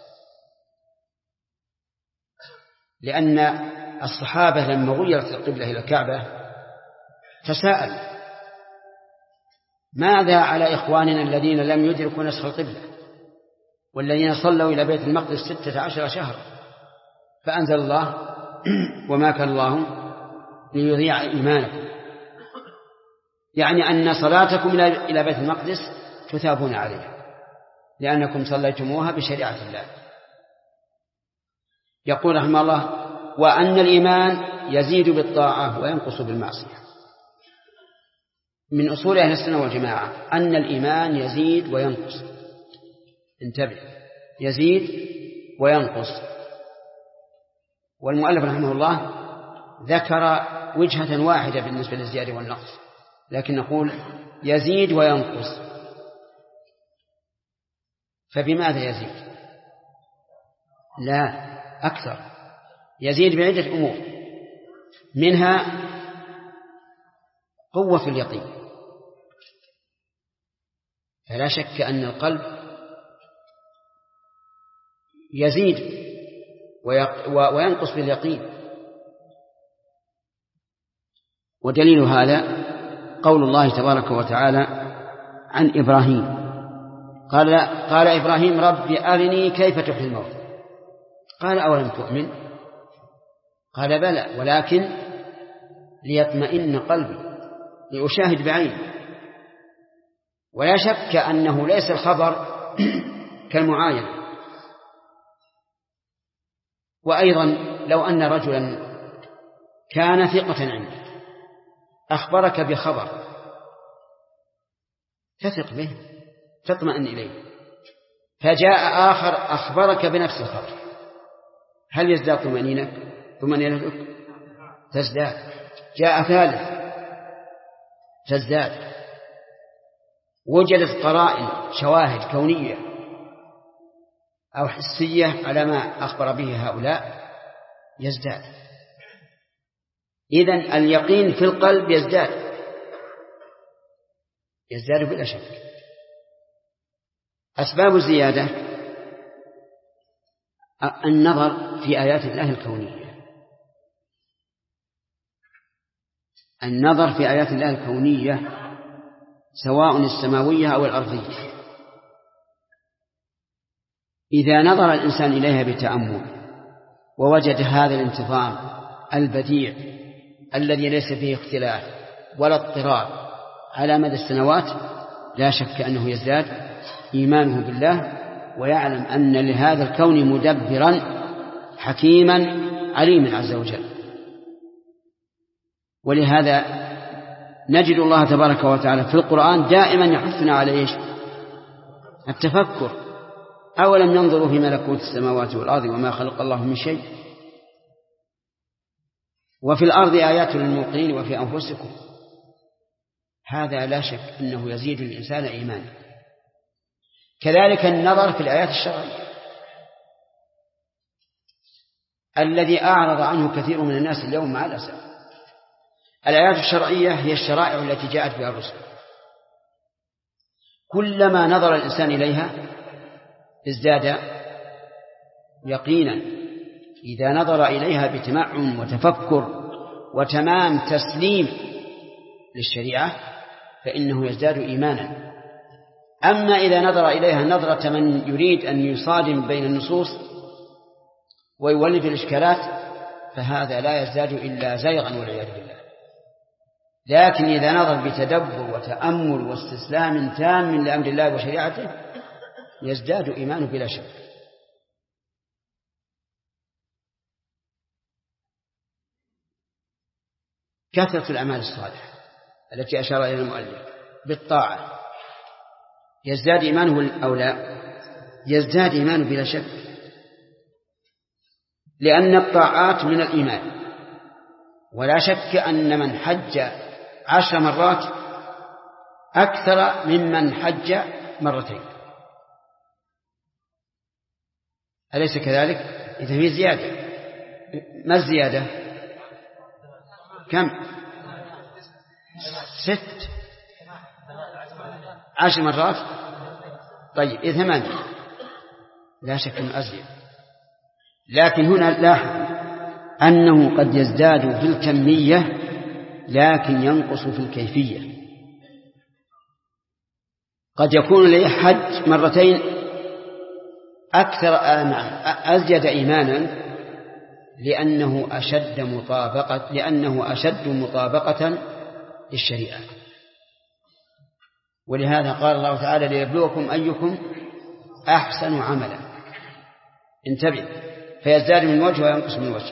لأن الصحابة لما غيرت القبلة إلى الكعبة تساءل: ماذا على إخواننا الذين لم يدركوا نسخ القبلة والذين صلوا إلى بيت المقدس 16 شهرا؟ فأنزل الله: وما كان الله ليضيع إيمانكم، يعني أن صلاتكم إلى بيت المقدس تثابون عليها لأنكم صليتموها بشريعة الله. يقول رحمه الله: وأن الإيمان يزيد بالطاعة وينقص بالمعصية. من أصول أهل السنة والجماعة أن الإيمان يزيد وينقص. انتبه، يزيد وينقص. والمؤلف رحمه الله ذكر وجهة واحدة بالنسبة للزيادة والنقص، لكن نقول يزيد وينقص. فبماذا يزيد؟ لا، أكثر. يزيد بعدة أمور، منها قوة في اليقين. فلا شك أن القلب يزيد وينقص باليقين. ودليل هذا قول الله تبارك وتعالى عن إبراهيم: قال إبراهيم: رب أرني كيف تحيي الموت. قال: أولم تؤمن؟ قال: بلى، ولكن ليطمئن قلبي، لأشاهد بعيني. ولا شك أنه ليس الخبر كالمعاينة. وأيضا لو أن رجلا كان ثقة عندك أخبرك بخبر تثق به تطمئن إليه، فجاء آخر أخبرك بنفس الخبر، هل يزداد طمأنينتك؟ تزداد. جاء ثالث تزداد. وجدت قرائن شواهد كونية أو حسية على ما أخبر به هؤلاء يزداد. إذن اليقين في القلب يزداد بلا شك. أسباب الزيادة: النظر في آيات الله الكونية. النظر في آيات الله الكونية سواء السماوية أو الأرضية، إذا نظر الإنسان إليها بتأمل ووجد هذا الانتظام البديع الذي ليس فيه اختلاف ولا اضطراب على مدى السنوات، لا شك أنه يزداد إيمانه بالله، ويعلم أن لهذا الكون مدبرا حكيما عليما عز وجل. ولهذا نجد الله تبارك وتعالى في القرآن دائما يحثنا على إيش؟ التفكر. أولم ينظروا في ملكوت السماوات والأرض وما خلق الله من شيء وفي الأرض آيات للموقنين وفي أنفسكم. هذا لا شك أنه يزيد الإنسان إيمانا. كذلك النظر في الآيات الشرعية الذي أعرض عنه كثير من الناس اليوم مع الأسف. الآيات الشرعية هي الشرائع التي جاءت بها الرسل، كلما نظر الإنسان إليها ازداد يقينا. إذا نظر إليها بتمعن وتفكر وتمام تسليم للشريعة فإنه يزداد إيمانا. أما إذا نظر إليها نظرة من يريد أن يصادم بين النصوص ويولد الإشكالات فهذا لا يزداد إلا زيغا والعياذ بالله. لكن إذا نظر بتدبر وتأمل واستسلام تام لأمر الله وشريعته يزداد إيمانه بلا شك. كثرة الأعمال الصالحة التي أشار إلى المؤلف بالطاعة يزداد إيمانه أو لا؟ يزداد إيمانه بلا شك، لأن الطاعات من الإيمان. ولا شك أن من حج 10 مرات أكثر ممن حج مرتين، أليس كذلك؟ إذا هي زيادة. ما الزيادة؟ كم؟ 6 10 مرات. طيب إذا 8 لا شك أنه أزيد. لكن هنا لاحظ أنه قد يزداد في الكمية لكن ينقص في الكيفية. قد يكون لي حج مرتين أكثر أزيد إيمانا لأنه أشد مطابقة للشريعة. ولهذا قال الله تعالى ليبلوكم أيكم أحسن عملا. انتبه، فيزداد من وجه وينقص من وجه.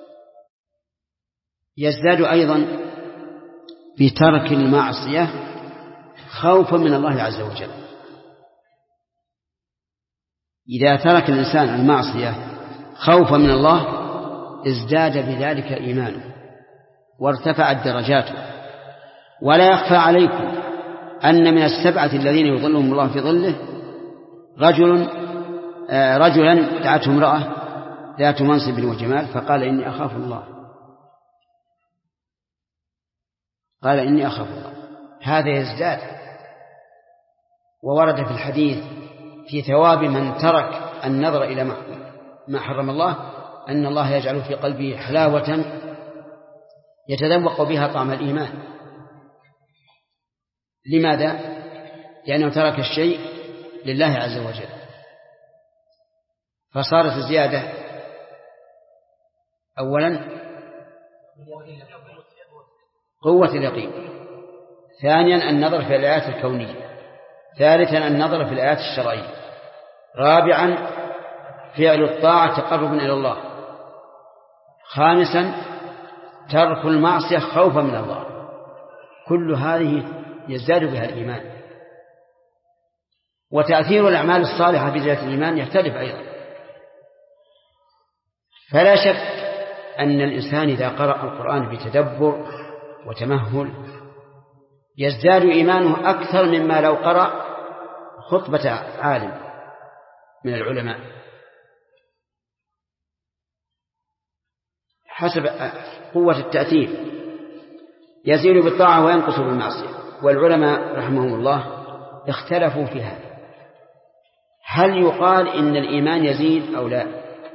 يزداد أيضا بترك المعصية خوفا من الله عز وجل. إذا ترك الإنسان المعصية خوفا من الله ازداد بذلك إيمانه وارتفعت درجاته. ولا يخفى عليكم أن من السبعة الذين يظلهم الله في ظله رجلا دعته امرأة ذات منصب وجمال فقال إني أخاف الله. قال إني أخاف الله، هذا يزداد. وورد في الحديث في ثواب من ترك النظر إلى ما حرم الله أن الله يجعل في قلبه حلاوة يتذوق بها طعم الإيمان. لماذا؟ لأنه ترك الشيء لله عز وجل، فصارت الزيادة أولا قوة اليقين، ثانيا النظر في الآيات الكونية، ثالثا النظر في الآيات الشرعية، رابعا فعل الطاعة تقرب إلى الله، خامسا ترك المعصية خوفا من الله. كل هذه يزداد بها الإيمان. وتأثير الأعمال الصالحة في زيادة الإيمان يختلف أيضا. فلا شك أن الإنسان إذا قرأ القرآن بتدبر وتمهل يزداد إيمانه أكثر مما لو قرأ خطبة عالم من العلماء. حسب قوة التأثير يزيد بالطاعة وينقص بالمعصية. والعلماء رحمهم الله اختلفوا في هذا، هل يقال إن الإيمان يزيد أو لا؟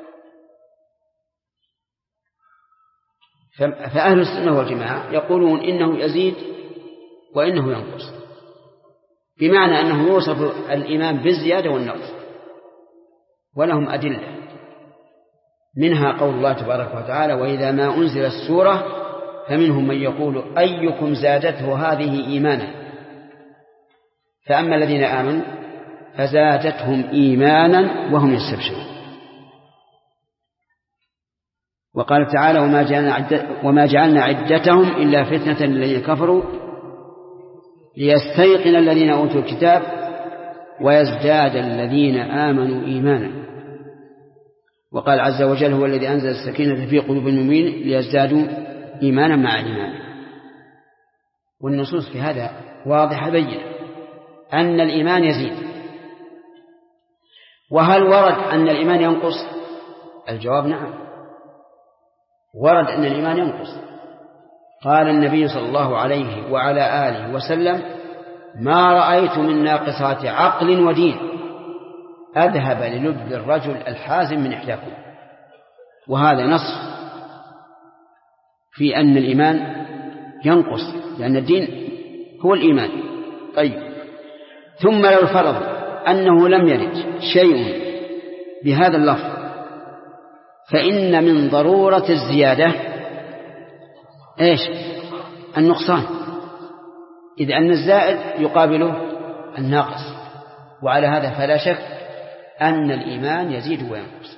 فأهل السنة والجماعة يقولون إنه يزيد وإنه ينقص، بمعنى أنه يوصف الإيمان بالزيادة والنقص. ولهم أدلة، منها قول الله تبارك وتعالى وإذا ما أنزلت السورة فمنهم من يقول أيكم زادته هذه إيمانا فأما الذين آمنوا فزادتهم إيمانا وهم يستبشرون. وقال تعالى وما جعلنا عدتهم إلا فتنة للذين كفروا ليستيقن الذين أوتوا الكتاب ويزداد الذين آمنوا إيمانا. وقال عز وجل هو الذي أنزل السكينة في قلوب المؤمنين ليزدادوا إيمانا مع إيمان. والنصوص في هذا واضحة بينة أن الإيمان يزيد. وهل ورد أن الإيمان ينقص؟ الجواب نعم، ورد أن الإيمان ينقص. قال النبي صلى الله عليه وعلى آله وسلم ما رأيت من ناقصات عقل ودين أذهب للب الرجل الحازم من إحداكم. وهذا نص في أن الإيمان ينقص، لأن الدين هو الإيمان. طيب، ثم لو فرض أنه لم يرد شيء بهذا اللفظ فإن من ضرورة الزيادة إيش؟ النقصان، إذ أن الزائد يقابله الناقص. وعلى هذا فلا شك أن الإيمان يزيد وينقص.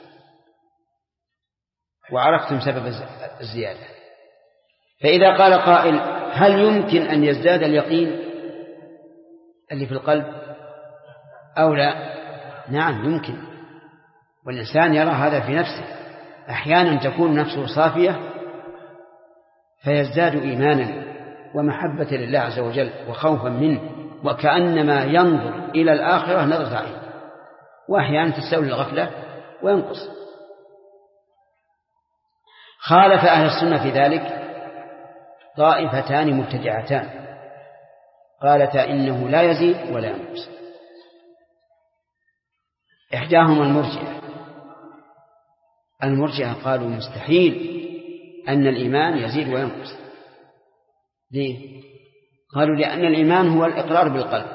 وعرفتم سبب الزيادة. فإذا قال قائل هل يمكن أن يزداد اليقين اللي في القلب أو لا؟ نعم يمكن، والإنسان يرى هذا في نفسه. أحيانا تكون نفسه صافية فيزداد إيمانا ومحبة لله عز وجل وخوفا منه وكأنما ينظر إلى الآخرة نظرة عين. وأحيانا تستولي الغفلة وينقص. خالف أهل السنة في ذلك طائفتان مبتدعتان قالتا إنه لا يزيد ولا ينقص. إحداهما المرجئة قالوا مستحيل أن الإيمان يزيد وينقص. ليه؟ قالوا لأن الإيمان هو الإقرار بالقلب،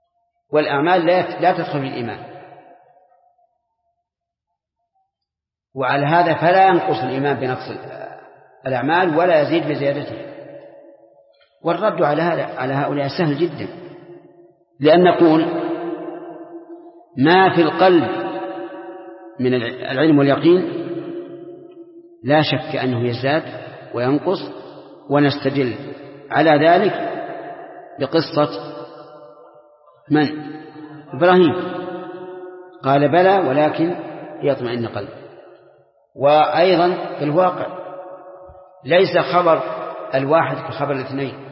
والأعمال لا تدخل في الإيمان. وعلى هذا فلا ينقص الإيمان بنقص الأعمال ولا يزيد بزيادته. والرد على هؤلاء سهل جدا، لأن نقول ما في القلب من العلم واليقين لا شك أنه يزداد وينقص، ونستدل على ذلك بقصة من؟ إبراهيم، قال بلى ولكن يطمئن قلبي. وأيضا في الواقع ليس خبر الواحد كخبر الاثنين،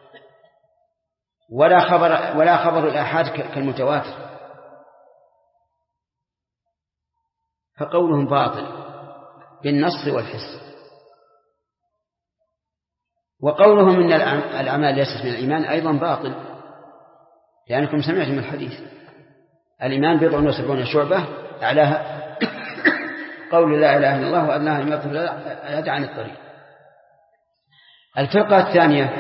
ولا خبر الآحاد كالمتواتر، فقولهم باطل بالنص والحس. وقولهم إن الأعمال ليست من الإيمان أيضا باطل، لأنكم سمعتم الحديث الإيمان 70 شعبة، أعلاها قول لا إله إلا الله وأدناها أن يطلب الهدى عن الطريق. الفرقة الثانية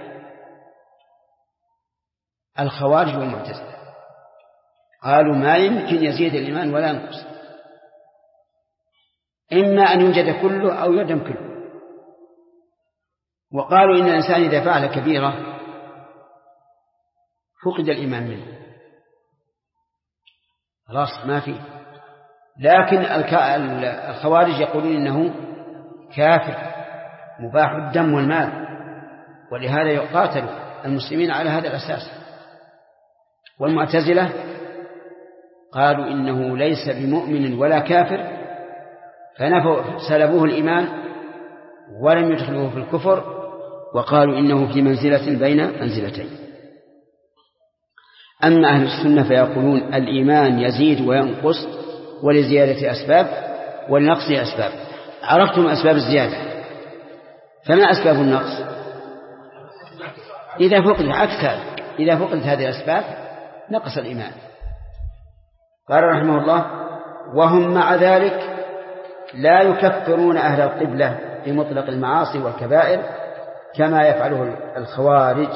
الخوارج والمعتزلة، قالوا ما يمكن يزيد الإيمان ولا ينقص، إما أن يوجد كله أو يعدم كله. وقالوا إن الإنسان إذا فعل كبيرة فقد الإيمان منه، خلاص ما فيه. لكن الخوارج يقولون إنه كافر مباح الدم والمال، ولهذا يقاتل المسلمين على هذا الأساس. والمعتزلة قالوا إنه ليس بمؤمن ولا كافر، سلبوه الإيمان ولم يدخلوه في الكفر، وقالوا إنه في منزلة بين منزلتين. أما أهل السنة فيقولون الإيمان يزيد وينقص، ولزيادة أسباب ولنقص أسباب. عرفتم أسباب الزيادة، فما أسباب النقص؟ إذا فقدت هذه الأسباب نقص الإيمان. قال رحمه الله: وهم مع ذلك لا يكفرون أهل القبلة بمطلق المعاصي والكبائر كما يفعله الخوارج.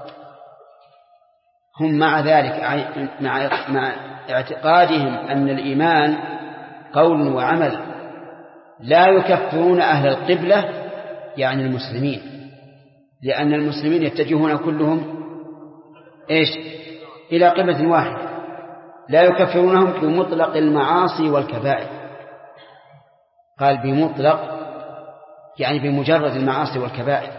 هم مع ذلك مع اعتقادهم أن الإيمان قول وعمل لا يكفرون أهل القبلة يعني المسلمين، لأن المسلمين يتجهون كلهم إلى قبلة واحدة، لا يكفرونهم بمطلق المعاصي والكبائر. قال بمطلق يعني بمجرد المعاصي والكبائر،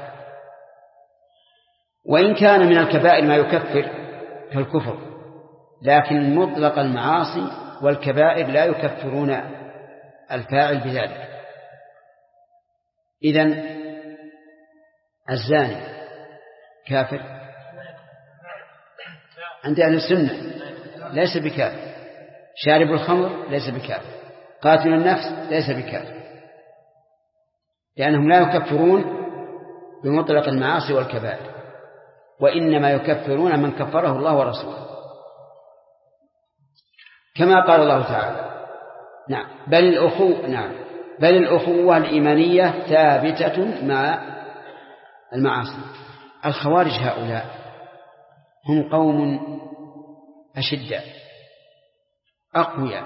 وإن كان من الكبائر ما يكفر كالكفر، لكن مطلق المعاصي والكبائر لا يكفرون الفاعل بذلك. إذن الزاني كافر عند أهل السنة ليس بكافر، شارب الخمر ليس بكافر، قاتل النفس ليس بكافر، لأنهم لا يكفرون بمطلق المعاصي والكبائر، وإنما يكفرون من كفره الله ورسوله، كما قال الله تعالى: نعم بل الأخوة الإيمانية ثابتة مع المعاصي. الخوارج هؤلاء هم قوم أشداء أقوياء،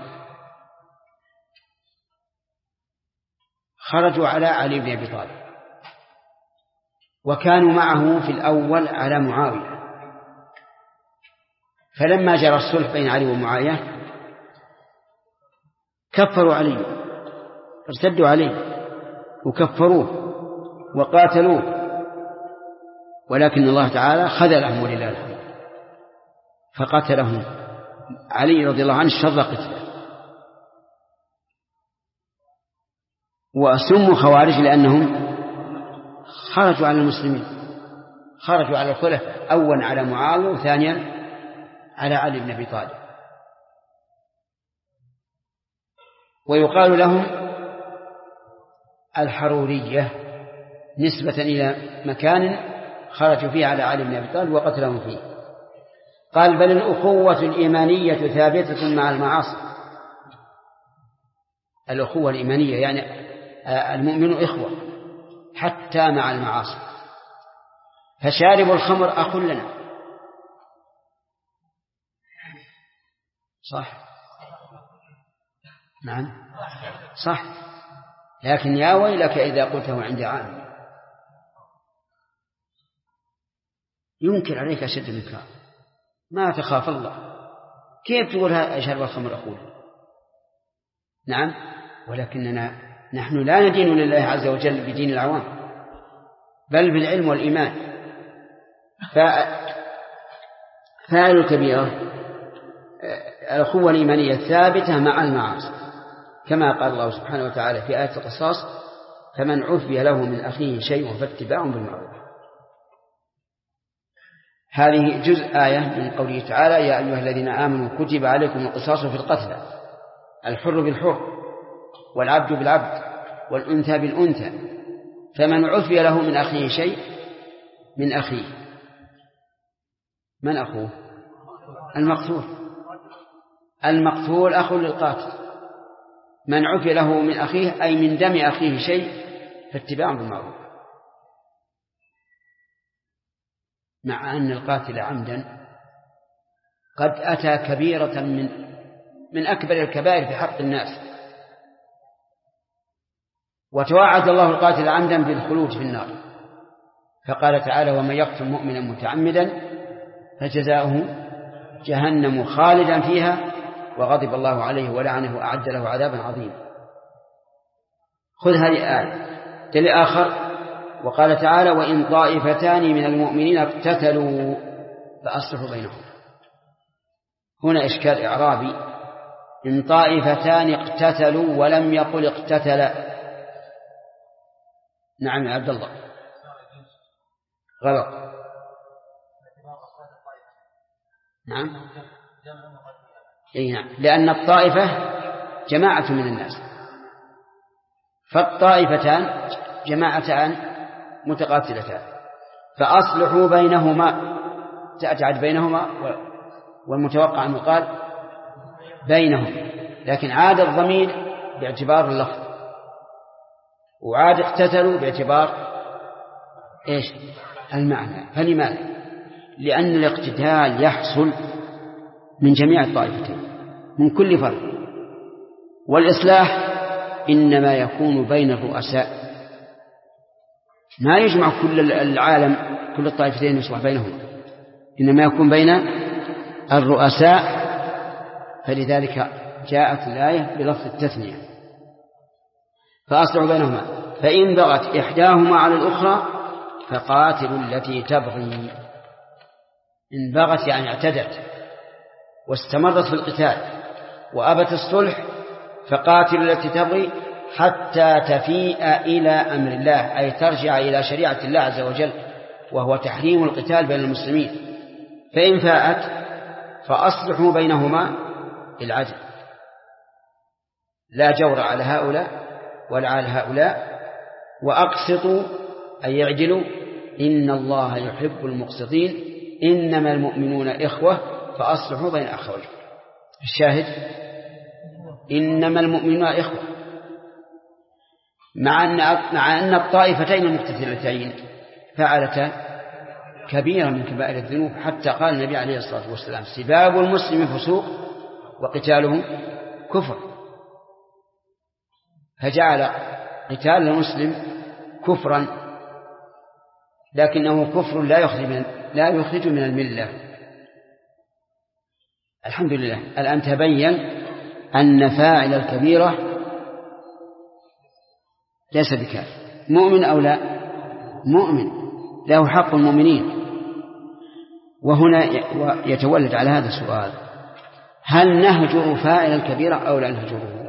خرجوا على علي بن أبي طالب، وكانوا معه في الأول على معاوية، فلما جرى الصلح بين علي ومعاوية كفروا علي، ارتدوا عليه وكفروه وقاتلوه، ولكن الله تعالى خذلهم ولله الحمد، فقتلهم علي رضي الله عنه شر قتله. وسموا خوارج لأنهم خرجوا على المسلمين، خرجوا على الخلفاء، أولا على معاوية وثانيا على علي بن أبي طالب. ويقال لهم الحرورية نسبة إلى مكان خرجوا فيه على علي بن أبي طالب وقتلهم فيه. قال: بل الأخوة الإيمانية ثابتة مع المعاصي. الأخوة الإيمانية يعني المؤمن إخوة حتى مع المعاصي، فشارب الخمر أخ لنا، صح؟ نعم صح، لكن يا ويلك إذا قلته عند عام ينكر عليك أشد الإنكار، ما تخاف الله، كيف تقول شرب الخمر أخوه؟ نعم، ولكننا نحن لا ندين لله عز وجل بدين العوام، بل بالعلم والإيمان. فاعل الكبيرة الأخوة الإيمانية ثابتة مع المعاصي، كما قال الله سبحانه وتعالى في آية القصاص: فمن عفي له من أخيه شيء فاتباع بالمعروف. هذه جزء آية من قوله تعالى: يا أيها الذين آمنوا كتب عليكم القصاص في القتلى، الحر بالحر والعبد بالعبد والأنثى بالأنثى، فمن عفي له من أخيه شيء، من أخيه، من أخوه؟ المقتول أخو للقاتل، من عفي له من أخيه أي من دم أخيه شيء فاتباع بالمعروف. مع أن القاتل عمدا قد أتى كبيرة من أكبر الكبائر في حق الناس، وتوعد الله القاتل عمدا بالخلود في النار، فقال تعالى: ومن يقتل مؤمنا متعمدا فجزاؤه جهنم خالدا فيها وغضب الله عليه ولعنه وأعد له عذابا عظيما. خذ هذه الآية. دليل آخر: وقال تعالى: وإن طائفتان من المؤمنين اقتتلوا فأصلحوا بينهم. هنا إشكال إعرابي: إن طائفتان اقتتلوا ولم يقل اقتتل. نعم يا عبد الله، غلط. نعم أي نعم، لأن الطائفة جماعة من الناس، فالطائفتان جماعتان متقاتلتان، فأصلحوا بينهما، تأتعد بينهما، والمتوقع أن يقال بينهم، لكن عاد الضمير باعتبار اللفظ، وعاد اقتتلوا باعتبار إيش؟ المعنى. فلماذا؟ لأن الاقتتال يحصل من جميع الطائفتين، من كل فرد، والإصلاح إنما يكون بين الرؤساء، ما يجمع كل العالم، كل الطائفتين يصلح بينهم، إنما يكون بين الرؤساء. فلذلك جاءت الآية بلفظ التثنية: فأصلحوا بينهما فإن بغت إحداهما على الأخرى فقاتلوا التي تبغي. إن بغت يعني اعتدت واستمرت في القتال وأبت الصلح، فقاتلوا التي تبغي حتى تفيء إلى أمر الله، أي ترجع إلى شريعة الله عز وجل، وهو تحريم القتال بين المسلمين. فإن فاءت فأصلحوا بينهما بالعدل، لا جور على هؤلاء ولا على هؤلاء، وأقسطوا أي يعدلوا، إن الله يحب المقسطين، إنما المؤمنون إخوة فأصلحوا بين أخويكم. الشاهد: إنما المؤمنون إخوة، مع أن الطائفتين المقتتلتين فعلتا كبيرا من كبائر الذنوب، حتى قال النبي عليه الصلاة والسلام: سباب المسلم فسوق وقتاله كفر. فجعل قتال المسلم كفرا، لكنه كفر لا يخرج من الملة. الحمد لله الآن تبين أن فاعل الكبيرة ليس بكافر. مؤمن أو لا؟ مؤمن، له حق المؤمنين. وهنا يتولد على هذا السؤال: هل نهجر فاعل الكبيرة أو لا نهجره؟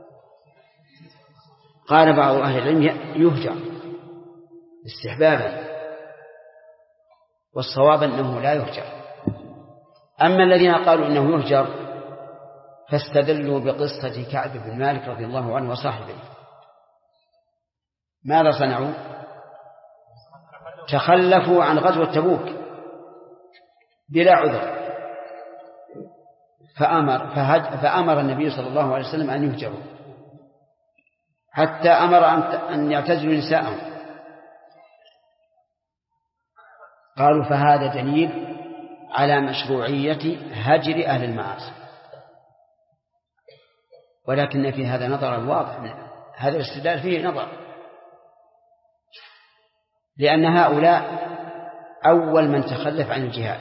قال بعض أهل العلم: يهجر استحبابا، والصواب أنه لا يهجر. أما الذين قالوا إنه يهجر فاستدلوا بقصة كعب بن مالك رضي الله عنه وصاحبه. ماذا صنعوا؟ تخلفوا عن غزوة تبوك بلا عذر، فأمر النبي صلى الله عليه وسلم أن يهجروا، حتى أمر أن يعتزلوا نساءهم. قالوا: فهذا دليل على مشروعية هجر أهل المعاصي. ولكن في هذا نظر واضح، هذا الاستدلال فيه نظر، لأن هؤلاء أول من تخلف عن الجهاد،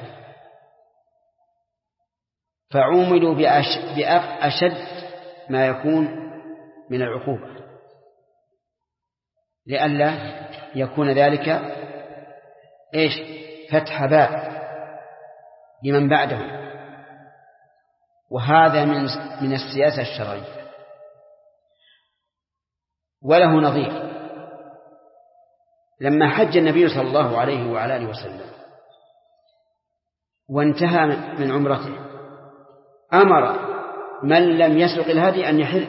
فعوملوا بأشد ما يكون من العقوبة، لئلا يكون ذلك فتح باب لمن بعدهم، وهذا من السياسة الشرعية. وله نظير لما حج النبي صلى الله عليه وعلى آله وسلم وانتهى من عمرته، أمر من لم يسلق الهدي أن يحل،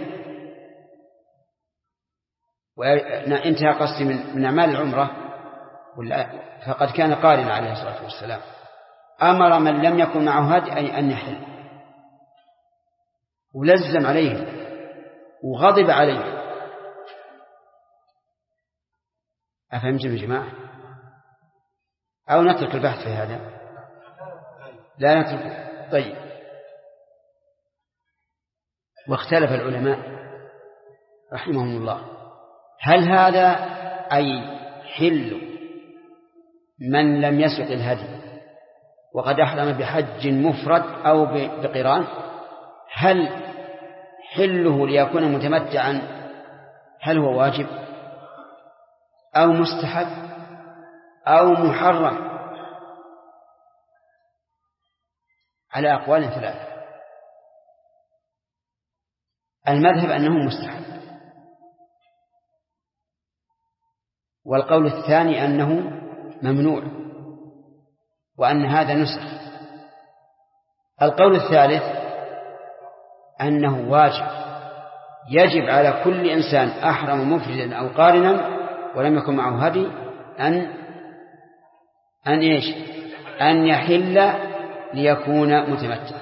وانتهى قصدي من أعمال العمرة، فقد كان قارنا عليه الصلاة والسلام، أمر من لم يكن معه هدي أن يحل، ولزم عليهم وغضب عليهم. أفهمتم يا جماعة؟ أو نترك البحث في هذا؟ لا نترك. طيب. واختلف العلماء رحمهم الله، هل هذا أي حل من لم يسق الهدي وقد أحرم بحج مفرد أو بقران، هل حله ليكون متمتعا هل هو واجب أو مستحب أو محرم؟ على أقوال ثلاثة. المذهب أنه مستحب، والقول الثاني أنه ممنوع وأن هذا نسخ. القول الثالث أنه واجب، يجب على كل إنسان أحرم مفردا أو قارنا ولم يكن معه هدي أن يحل ليكون متمتع.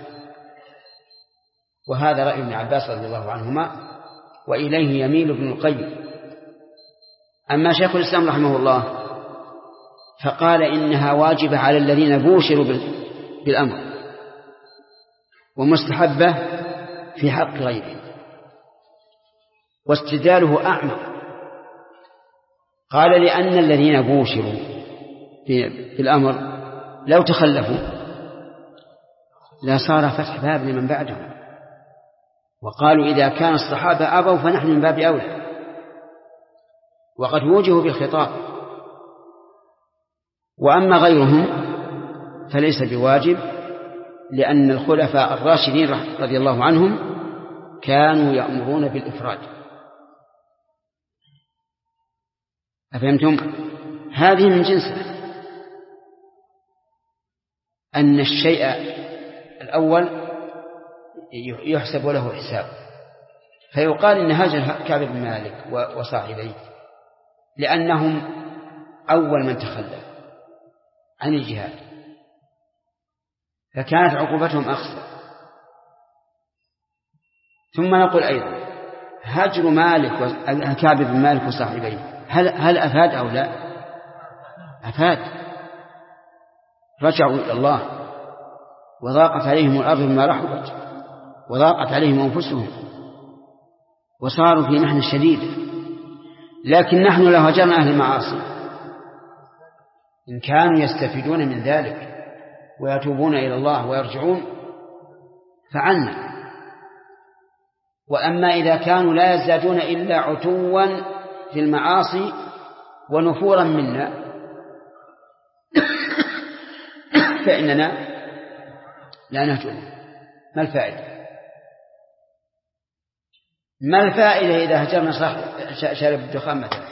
وهذا رأي ابن عباس رضي الله عنهما، وإليه يميل ابن القيم. أما شيخ الإسلام رحمه الله فقال إنها واجبة على الذين بوشروا بالأمر، ومستحبة في حق غيره. واستدلاله أعمى، قال لأن الذين بوشروا بالأمر لو تخلفوا لا صار فتح باب لمن بعدهم، وقالوا إذا كان الصحابة أبوا فنحن من باب أولى، وقد وجهوا بالخطاب. وأما غيرهم فليس بواجب، لأن الخلفاء الراشدين رضي الله عنهم كانوا يأمرون بالإفراد. أفهمتم؟ هذه من جنسه، أن الشيء الأول يحسب له حساب، فيقال إن هاجر كعب بن مالك وصاحبيه لأنهم أول من تخلف عن الجهاد، فكانت عقوبتهم أخسر. ثم نقول أيضا هجر مالك وكعب بن مالك وصاحبيه هل أفاد أو لا؟ أفاد، رجعوا إلى الله وضاقت عليهم الأرض بما رحبت وضاقت عليهم أنفسهم وصاروا في محنة شديدة. لكن نحن لو هجرنا أهل المعاصي إن كانوا يستفيدون من ذلك ويتوبون إلى الله ويرجعون فعلنا. وأما إذا كانوا لا يزدادون إلا عتوا في المعاصي ونفورا منا فإننا لا نهجرهم. ما الفائدة؟ ما الفائدة إذا هجرنا شارب الدخان مثلا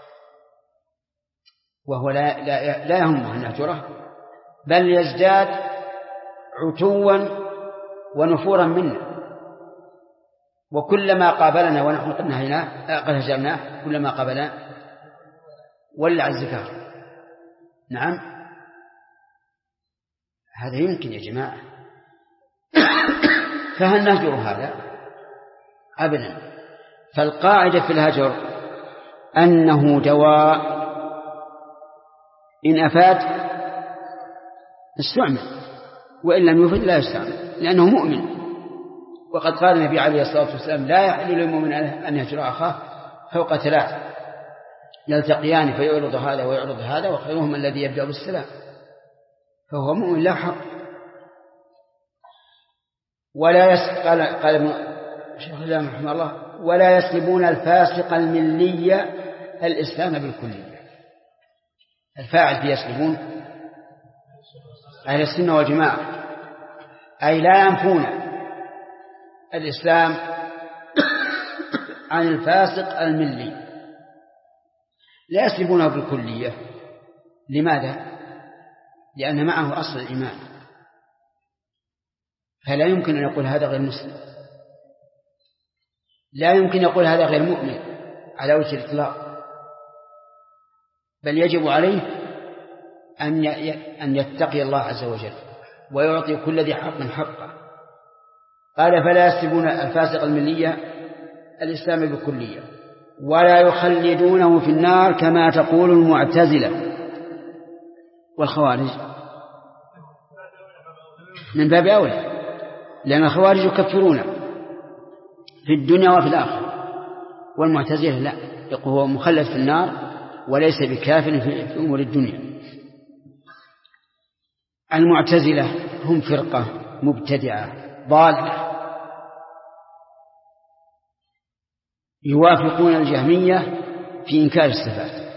وهو لا يهمه أن نهجره، بل يزداد عتوا ونفورا منا، وكلما قابلنا ونحن قد هجرناه كلما قابلنا ولع الزكاة. نعم، هذا يمكن يا جماعة. فهل نهجر هذا؟ أبدا. فالقاعدة في الهجر أنه دواء، إن أفاد استعمل وإن لم يفد لا يستعمل، لأنه مؤمن وقد قال النبي عليه الصلاة والسلام لا يحل للمؤمن أن يهجر أخاه فوق 3 يلتقيان فيعرض هذا ويعرض هذا وخيرهم الذي يبدأ بالسلام، فهو مؤمن لا حق. قال شيخ الإسلام رحمه الله ولا يسلبون الفاسق الملي الإسلام بالكلية. الفاعل في يسلبون أهل السنة والجماعة، أي لا ينفون الإسلام عن الفاسق الملي، لا يسلبونه بالكلية. لماذا؟ لأن معه أصل الإيمان، فلا يمكن أن يقول هذا غير مسلم، لا يمكن يقول هذا غير مؤمن على وجه الإطلاق، بل يجب عليه أن يتقي الله عز وجل ويعطي كل ذي حق حقه. قال فلا يسلبون الفاسق الملي الإسلام بالكلية ولا يخلدونه في النار كما تقول المعتزلة والخوارج، من باب أولى، لأن الخوارج يكفرون في الدنيا وفي الآخرة، والمعتزلة لا، يقول هو مخلد في النار وليس بكافر في أمور الدنيا. المعتزلة هم فرقة مبتدعة ضالة يوافقون الجهمية في إنكار الصفات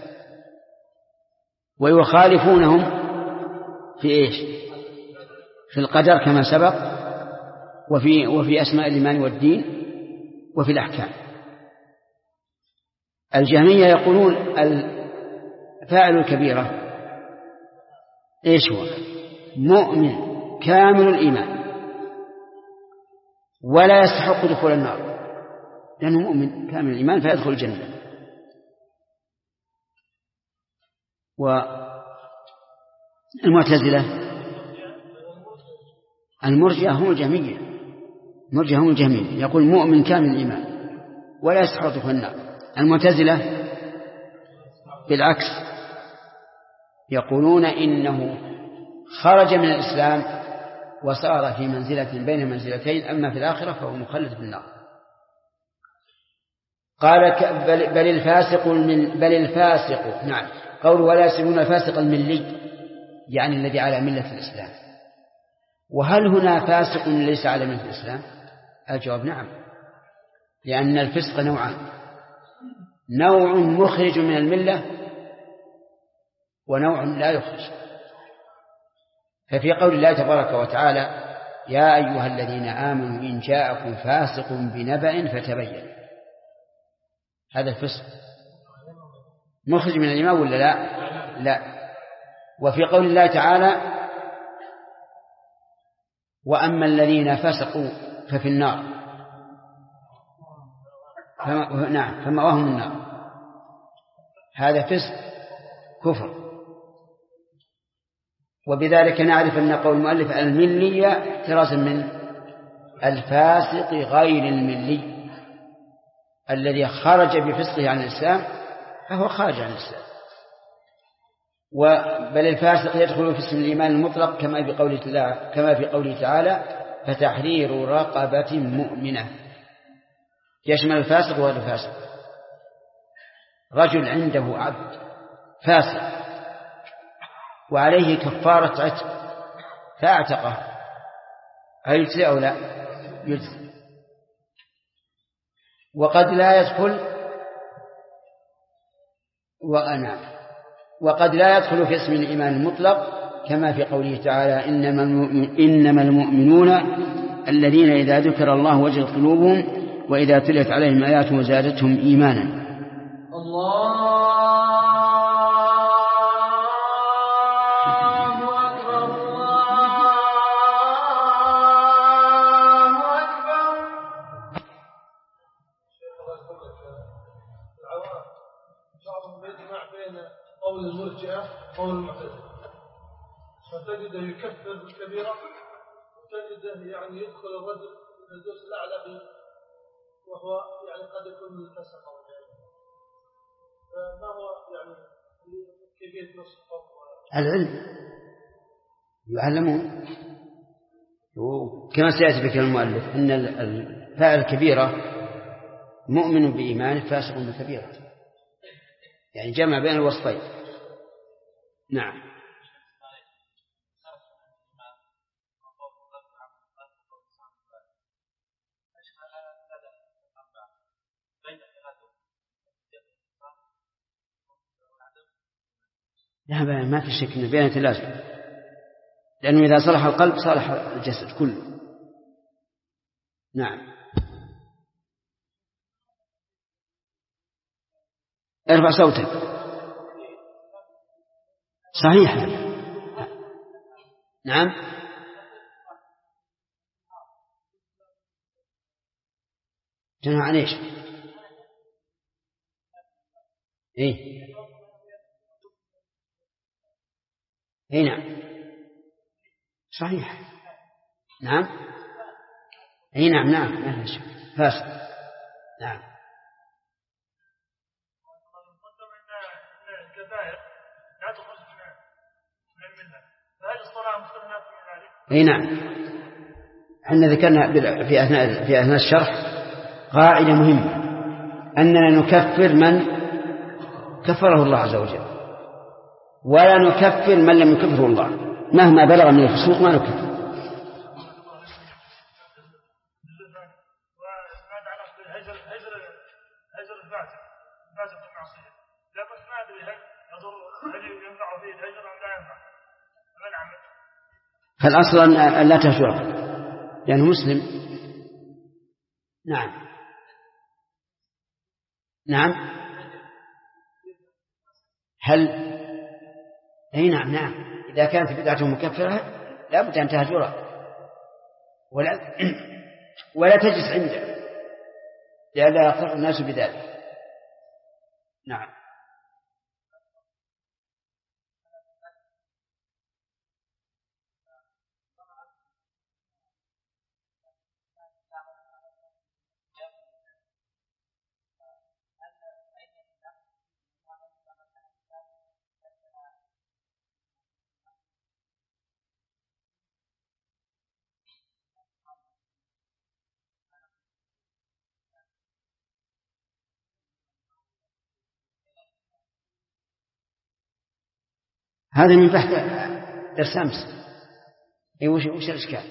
ويخالفونهم في إيش؟ في القدر كما سبق، وفي أسماء الإيمان والدين، وفي الأحكام. الجهمية يقولون فاعل الكبيرة إيش هو؟ مؤمن كامل الإيمان ولا يستحق دخول النار لأنه مؤمن كامل الإيمان فيدخل الجنة. والمعتزلة المرجئة هم الجهمية، يقول مؤمن كامل الإيمان ولا يستحق دخول النار. المعتزلة بالعكس يقولون إنه خرج من الإسلام وصار في منزلة بين منزلتين، أما في الآخرة فهو مخلد في النار. قال بل الفاسق نعم، قول ولا يسلمون الفاسق الملي يعني الذي على ملة الإسلام. وهل هنا فاسق ليس على ملة الإسلام؟ الجواب نعم، لأن الفسق نوعان، نوع مخرج من الملة ونوع لا يخرج. ففي قول الله تبارك وتعالى يا أيها الذين آمنوا إن جاءكم فاسق بنبأ فتبين، هذا الفسق مخرج من الإيمان ولا لا؟ وفي قول الله تعالى وأما الذين فسقوا ففي النار فمأواهم النار، هذا فسق كفر. وبذلك نعرف أن قول المؤلف الملية احترازا من الفاسق غير الملي الذي خرج بفسقه عن الإسلام فهو خارج عن الإسلام. بل الفاسق يدخل في اسم الإيمان المطلق كما في قوله تعالى فتحرير رقبة مؤمنة، يشمل الفاسق وغير الفاسق. رجل عنده عبد فاسق وعليه كفارة عتق فاعتقه، هل يجزي أو لا؟ يجزي. وقد لا يدخل في اسم الإيمان المطلق كما في قوله تعالى إنما المؤمنون الذين إذا ذكر الله وجلت قلوبهم وإذا تليت عليهم آياته زادتهم إيمانا.
الله أكبر الله أكبر.
بعضهم يجمع بين قول المرجئة وقول المعتزلة، فتجده يكفر بالكبيرة وتجده يعني يدخل الرجل في الجزء الأعلى وهو يعني قد يكون من الفسق أو غيره. فما هو يعني كيفية نصف
العلم وكما سيأتي بكلام المؤلف أن الفاعل الكبيرة مؤمن بإيمانه فاسق بكبيرة، يعني جمع بين الوصفين. نعم. لا ما في شك أن بينة لازم، لأنه إذا صلح القلب صلح الجسد كله. نعم. ارفع صوتك. صحيح. نعم. تنهى عن ايش؟ ايه اي نعم صحيح. نعم اي نعم ما في شك فاسد. نعم. اي نعم. احنا ذكرنا في اثناء الشرح قاعدة مهمة، أننا نكفر من كفره الله عز وجل، ولا نكفر من لم يكفره الله مهما بلغ من الفسوق، ما نكفر. فالأصل أن لا تهجره لأنه مسلم. نعم نعم. هل اي نعم إذا كانت بدعته مكفرة لا بد أن تهجره ولا تجلس عنده لئلا يغتر الناس بذلك. نعم. هذا من بحث درس أمس. وش الإشكال؟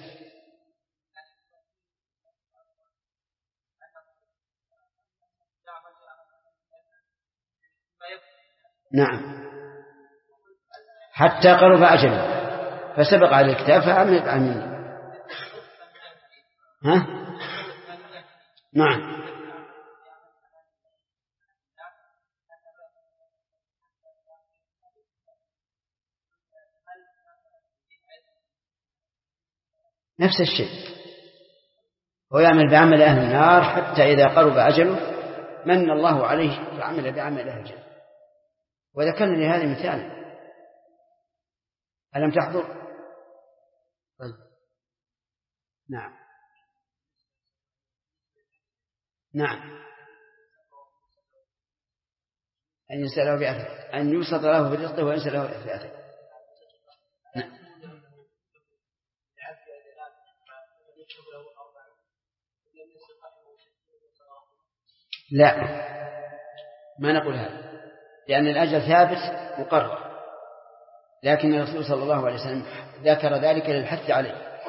نعم حتى قرب أجله فسبق على الكتاب فأمنت عنه. ها؟ نعم. نفس الشيء، هو يعمل بعمل أهل النار حتى إذا قرب أجله من الله عليه وعمل بعمل أهل الجنة. وذكرنا لهذا مثال، ألم تحضر؟ طيب. نعم أن يسأله بأثر، أن يوسط له برزقه وينسى له بأثر. نعم. لا ما نقول هذا، لأن الأجل ثابت مقرر، لكن الرسول صلى الله عليه وسلم ذكر ذلك للحث عليه.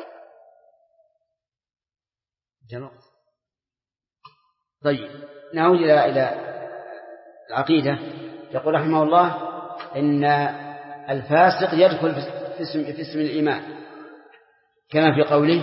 جميل. طيب نعود إلى العقيدة. يقول رحمه الله إن الفاسق يدخل في اسم الإيمان كما في قوله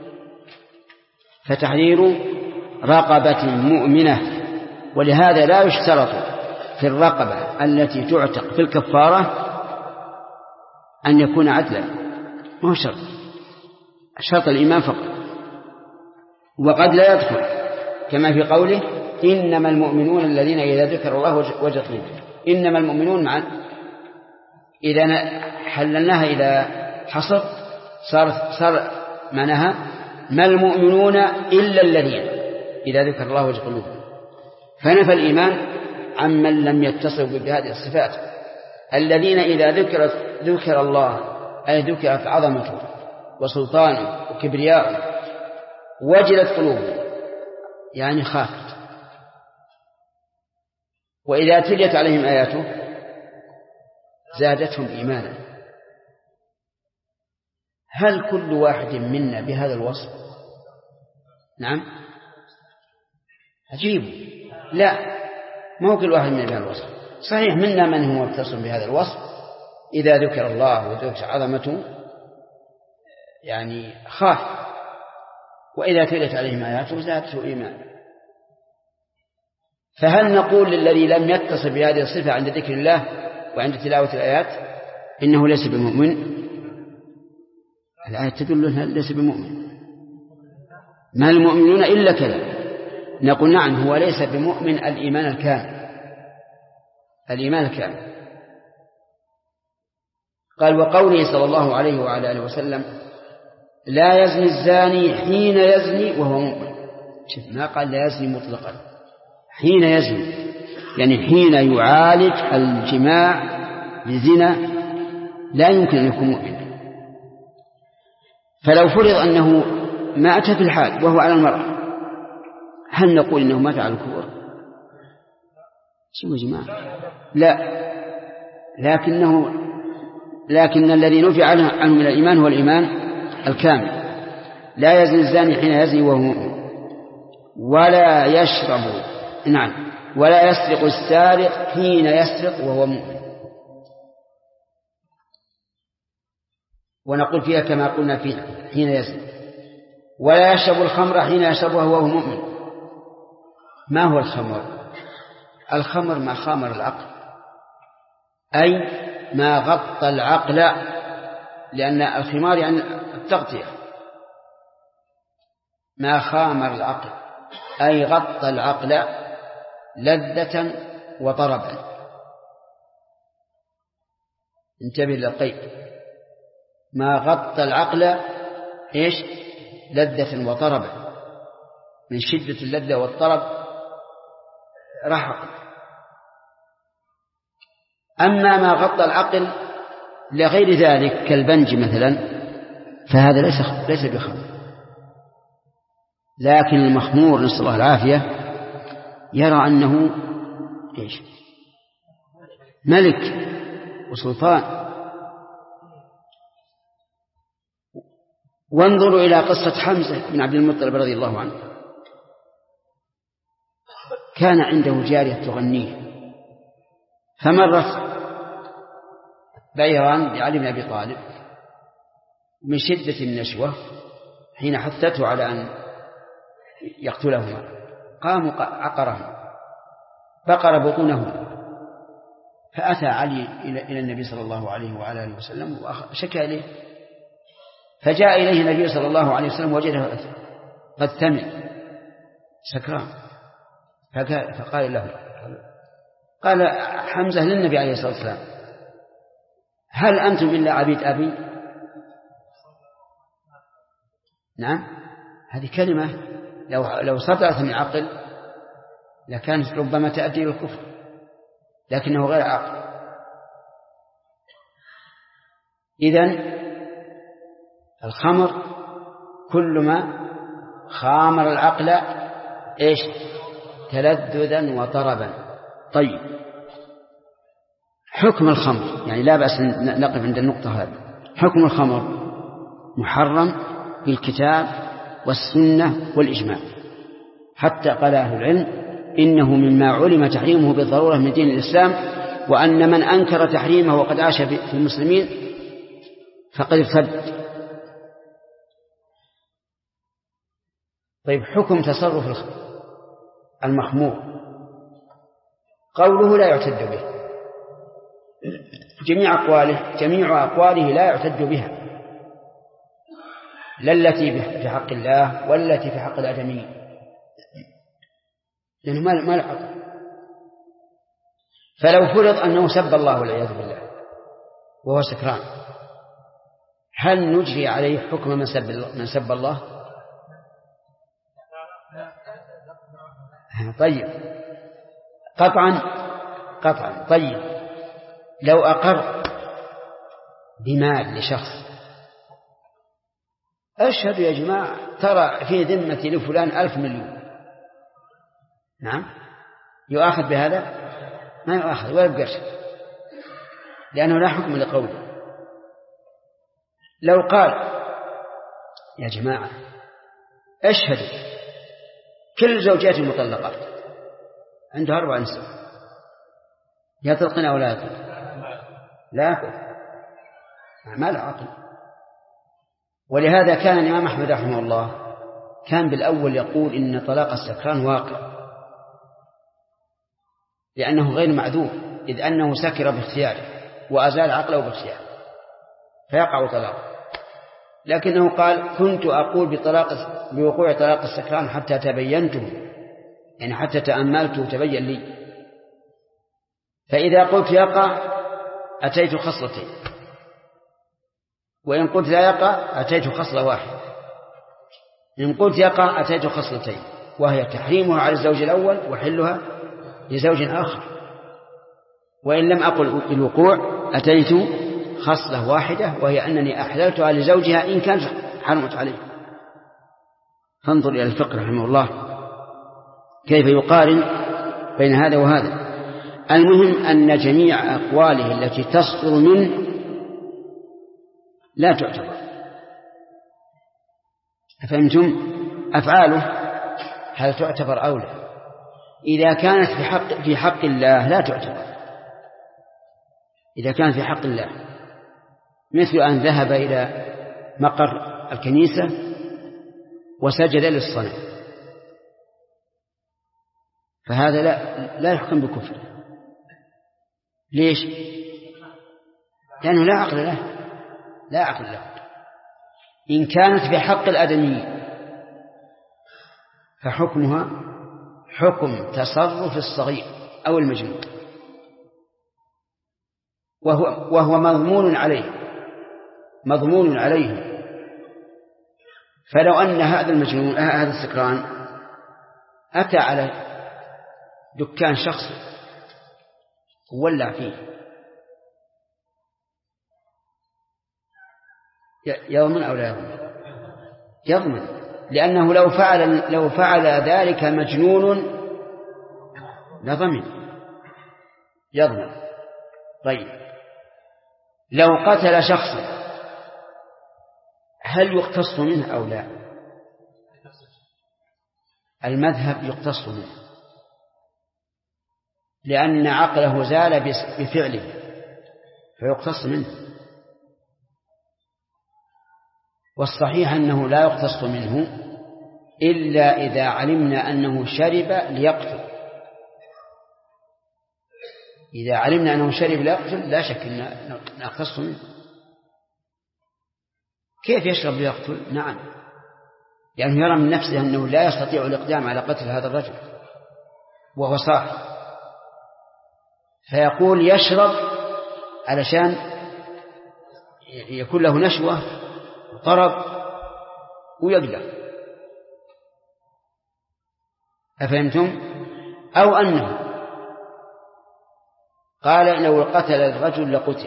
فتحرير رقبة مؤمنة. ولهذا لا يشترط في الرقبة التي تعتق في الكفارة أن يكون عدلا، ما هو شرط الإيمان فقط. وقد لا يدخل كما في قوله إنما المؤمنون الذين إذا ذكر الله وجلت قلوبهم. إنما المؤمنون معا إذا حللناها إلى حصر صار معناها ما المؤمنون إلا الذين إذا ذكر الله وجلت قلوبهم. فنفى الإيمان عمن لم يتصف بهذه الصفات الذين إذا ذكر الله أي ذكرت عظمته وسلطانه وكبرياءه وجلت قلوبهم، يعني خافت. وإذا تليت عليهم آياته زادتهم إيمانا. هل كل واحد منا بهذا الوصف؟ نعم، عجيب. لا، ما هو كل واحد منا بهذا الوصف. صحيح منا من هو متصل بهذا الوصف، إذا ذكر الله وذكر عظمته يعني خاف، وإذا تليت عليهم آياته زادته إيمانا. فهل نقول للذي لم يتصل بهذه الصفة عند ذكر الله وعند تلاوة الآيات إنه ليس بمؤمن؟ الآية تدل أنه ليس بمؤمن. ما المؤمنون إلا كذا. نقول نعم، هو ليس بمؤمن الإيمان الكامل، الإيمان الكامل. قال وقوله صلى الله عليه وعلى آله وسلم لا يزني الزاني حين يزني وهو مؤمن. شوف، ما قال لا يزني مطلقا، حين يزني يعني حين يعالج الجماع بزنا لا يمكن أن يكون مؤمنا. فلو فرض أنه مات في الحال وهو على المرأة، هل نقول إنه مات على الكفر؟ شو يا جماعة؟ لا، لكن الذي نفي عنه من الإيمان هو الإيمان الكامل. لا يزني الزاني حين يزني وهو مؤمن، ولا يشرب ولا يسرق السارق حين يسرق وهو مؤمن. ونقول فيها كما قلنا فيها حين يزني. ولا يشرب الخمر حين يشربها وهو مؤمن. ما هو الخمر؟ الخمر ما خامر العقل، أي ما غطى العقل، لأن الخمار يعني التغطية. ما خامر العقل أي غطى العقل لذة وطربا. انتبه للقيد، ما غطى العقل إيش؟ لذة وطربا، من شدة اللذة والطرب رحق. أما ما غطى العقل لغير ذلك كالبنج مثلا فهذا ليس بخمر. لكن المخمور نسأل الله العافية يرى أنه إيش؟ ملك وسلطان. وانظروا إلى قصة حمزة بن عبد المطلب رضي الله عنه. كان عنده جارية تغنيه، فمرت بيران بعلي بن أبي طالب من شدة النشوة حين حثته على أن يقتلهما، قاموا عقرهم بقر بطونهما. فأتى علي إلى النبي صلى الله عليه وعلى آله وسلم وشكى إليه، فجاء إليه النبي صلى الله عليه وسلم وجده قد ثمن سكران. فقال له، قال حمزة للنبي عليه الصلاة والسلام هل أنتم إلا عبيد أبي؟ نعم، هذه كلمة لو صدرت من عقل لكانت ربما تؤدي إلى الكفر، لكنه غير عقل. إذن الخمر كل ما خامر العقل إيش؟ تلذذا وطربا. طيب، حكم الخمر، يعني لا بأس نقف عند النقطة هذه. حكم الخمر محرم بالكتاب والسنة والإجماع، حتى قال أهل العلم إنه مما علم تحريمه بالضرورة من دين الإسلام، وأن من أنكر تحريمه وقد عاش في المسلمين فقد ارتد. طيب، حكم تصرف المخمور قوله لا يعتد به. جميع أقواله لا يعتد بها، لا التي في حق الله ولا التي في حق الآدميين، لأنه ما العقل. فلو فرض أنه سب الله والعياذ بالله وهو سكران، هل نجري عليه حكم من سب الله؟ طيب، قطعا. طيب، لو أقر بمال لشخص أشهد يا جماعة ترى في ذمتي لفلان 1,000 مليون. نعم، يؤاخذ بهذا؟ ما يؤاخذ ولا بقرش، لأنه لا حكم لقوله. لو قال يا جماعة أشهد كل زوجات المطلقات عنده 4 نساء، يطلقن أو لا يطلق؟ لا يطلق، ما له عقل. ولهذا كان الإمام أحمد رحمه الله كان بالأول يقول إن طلاق السكران واقع، لأنه غير معذور، إذ أنه سكر باختياره وأزال عقله باختياره فيقع طلاق. لكنه قال كنت أقول بوقوع طلاق السكران حتى تبينته، يعني حتى تأملته تبين لي، فإذا قلت يقع أتيت خصلتين، وإن قلت لا يقع أتيت خصلة واحدة. إن قلت يقع أتيت خصلتين، وهي تحريمها على الزوج الأول وحلها لزوج آخر. وإن لم أقل بالوقوع أتيت خصلة واحدة، وهي أنني أحللتها لزوجها إن كانت حرمت عليه. فانظر إلى الفقه رحمه الله كيف يقارن بين هذا وهذا. المهم أن جميع أقواله التي تصدر منه لا تعتبر. أفهمتم؟ أفعاله هل تعتبر أو لا؟ إذا كانت في حق الله لا تعتبر، إذا كانت في حق الله، مثل أن ذهب إلى مقر الكنيسة وسجد للصنم، فهذا لا يحكم بكفر. ليش؟ لأنه لا عقل له، لا عقل له. إن كانت بحق الآدميين فحكمها حكم تصرف الصغير أو المجنون، وهو مضمون عليه. فلو أن هذا المجنون هذا السكران أتى على دكان شخص وولع فيه، يضمن أو لا يضمن؟ يضمن، لأنه لو فعل ذلك مجنون لضمن، يضمن. طيب لو قتل شخصا هل يقتص منه أو لا؟ المذهب يقتص منه، لأن عقله زال بفعله فيقتص منه. والصحيح أنه لا يقتص منه إلا إذا علمنا أنه شرب ليقتل. إذا علمنا أنه شرب ليقتل لا شك أن نقتص منه. كيف يشرب ليقتل؟ نعم، يعني يرى من نفسه أنه لا يستطيع الإقدام على قتل هذا الرجل وهو صاحي، فيقول يشرب علشان يكون له نشوة وطرب ويقدر. أفهمتم؟ أو أنه قال لو قتل الرجل لقتل،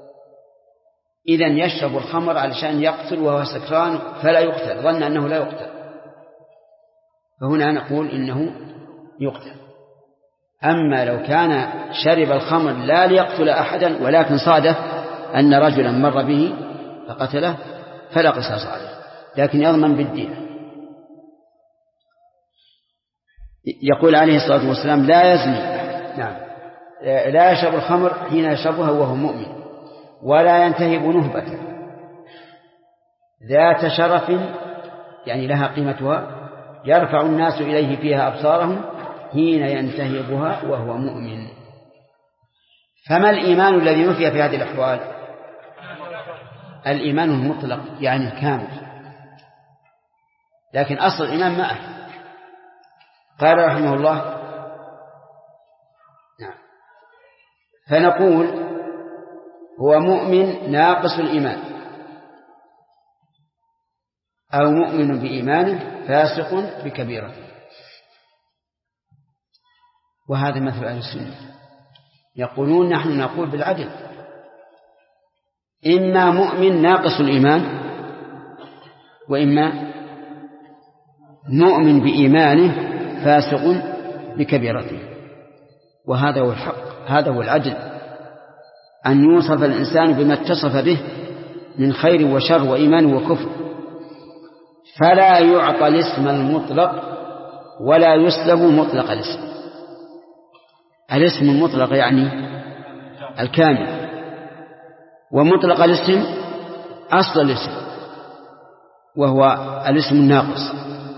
إذن يشرب الخمر علشان يقتل وهو سكران فلا يقتل، ظن أنه لا يقتل، فهنا نقول إنه يقتل. أما لو كان شرب الخمر لا ليقتل أحدا ولكن صادف أن رجلا مر به فقتله فلا قصاص عليه، لكن يضمن بالدين. يقول عليه الصلاة والسلام لا يزني، نعم، لا يشرب الخمر حين يشربها وهو مؤمن، ولا ينتهب نهبة ذات شرف يعني لها قيمتها يرفع الناس إليه فيها أبصارهم حين ينتهبها وهو مؤمن. فما الإيمان الذي نفي في هذه الأحوال؟ الإيمان المطلق يعني الكامل، لكن أصل الإيمان معه. قال رحمه الله نعم، فنقول هو مؤمن ناقص الإيمان، أو مؤمن بإيمانه فاسق بكبيرة. وهذا مثل أهل السنة، يقولون نحن نقول بالعدل، إما مؤمن ناقص الإيمان وإما مؤمن بإيمانه فاسق بكبيرته. وهذا هو الحق، هذا هو العدل، أن يوصف الإنسان بما اتصف به من خير وشر وإيمان وكفر، فلا يعطى الاسم المطلق ولا يسلب مطلق الاسم. الاسم المطلق يعني الكامل، ومطلق الاسم أصل الاسم وهو الاسم الناقص.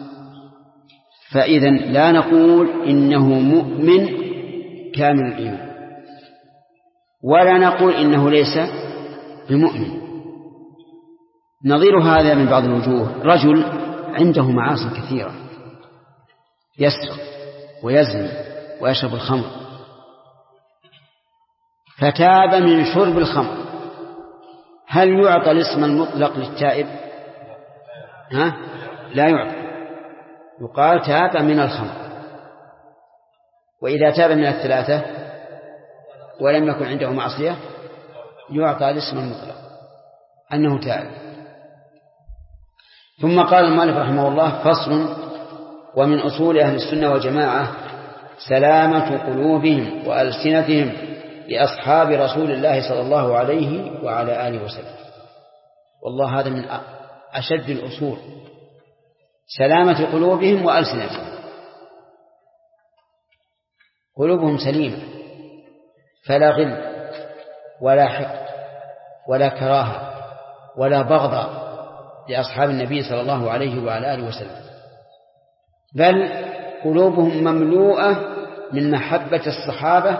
فإذا لا نقول إنه مؤمن كامل الإيمان، ولا نقول إنه ليس بمؤمن. نظير هذا من بعض الوجوه: رجل عنده معاصي كثيرة، يسرق ويزني ويشرب الخمر، فتاب من شرب الخمر، هل يعطى الاسم المطلق للتائب؟ لا يعطى، يقال تاب من الخمر. وإذا تاب من الثلاثة ولم يكن عنده معصية يعطى الاسم المطلق أنه تائب. ثم قال المؤلف رحمه الله: فصل: ومن أصول أهل السنة والجماعة سلامة قلوبهم وألسنتهم لأصحاب رسول الله صلى الله عليه وعلى آله وسلم. والله هذا من أشد الأصول، سلامة قلوبهم وألسنتهم. قلوبهم سليمة، فلا غل ولا حقد ولا كراهة ولا بغض لأصحاب النبي صلى الله عليه وعلى آله وسلم، بل قلوبهم مملوءة من محبة الصحابة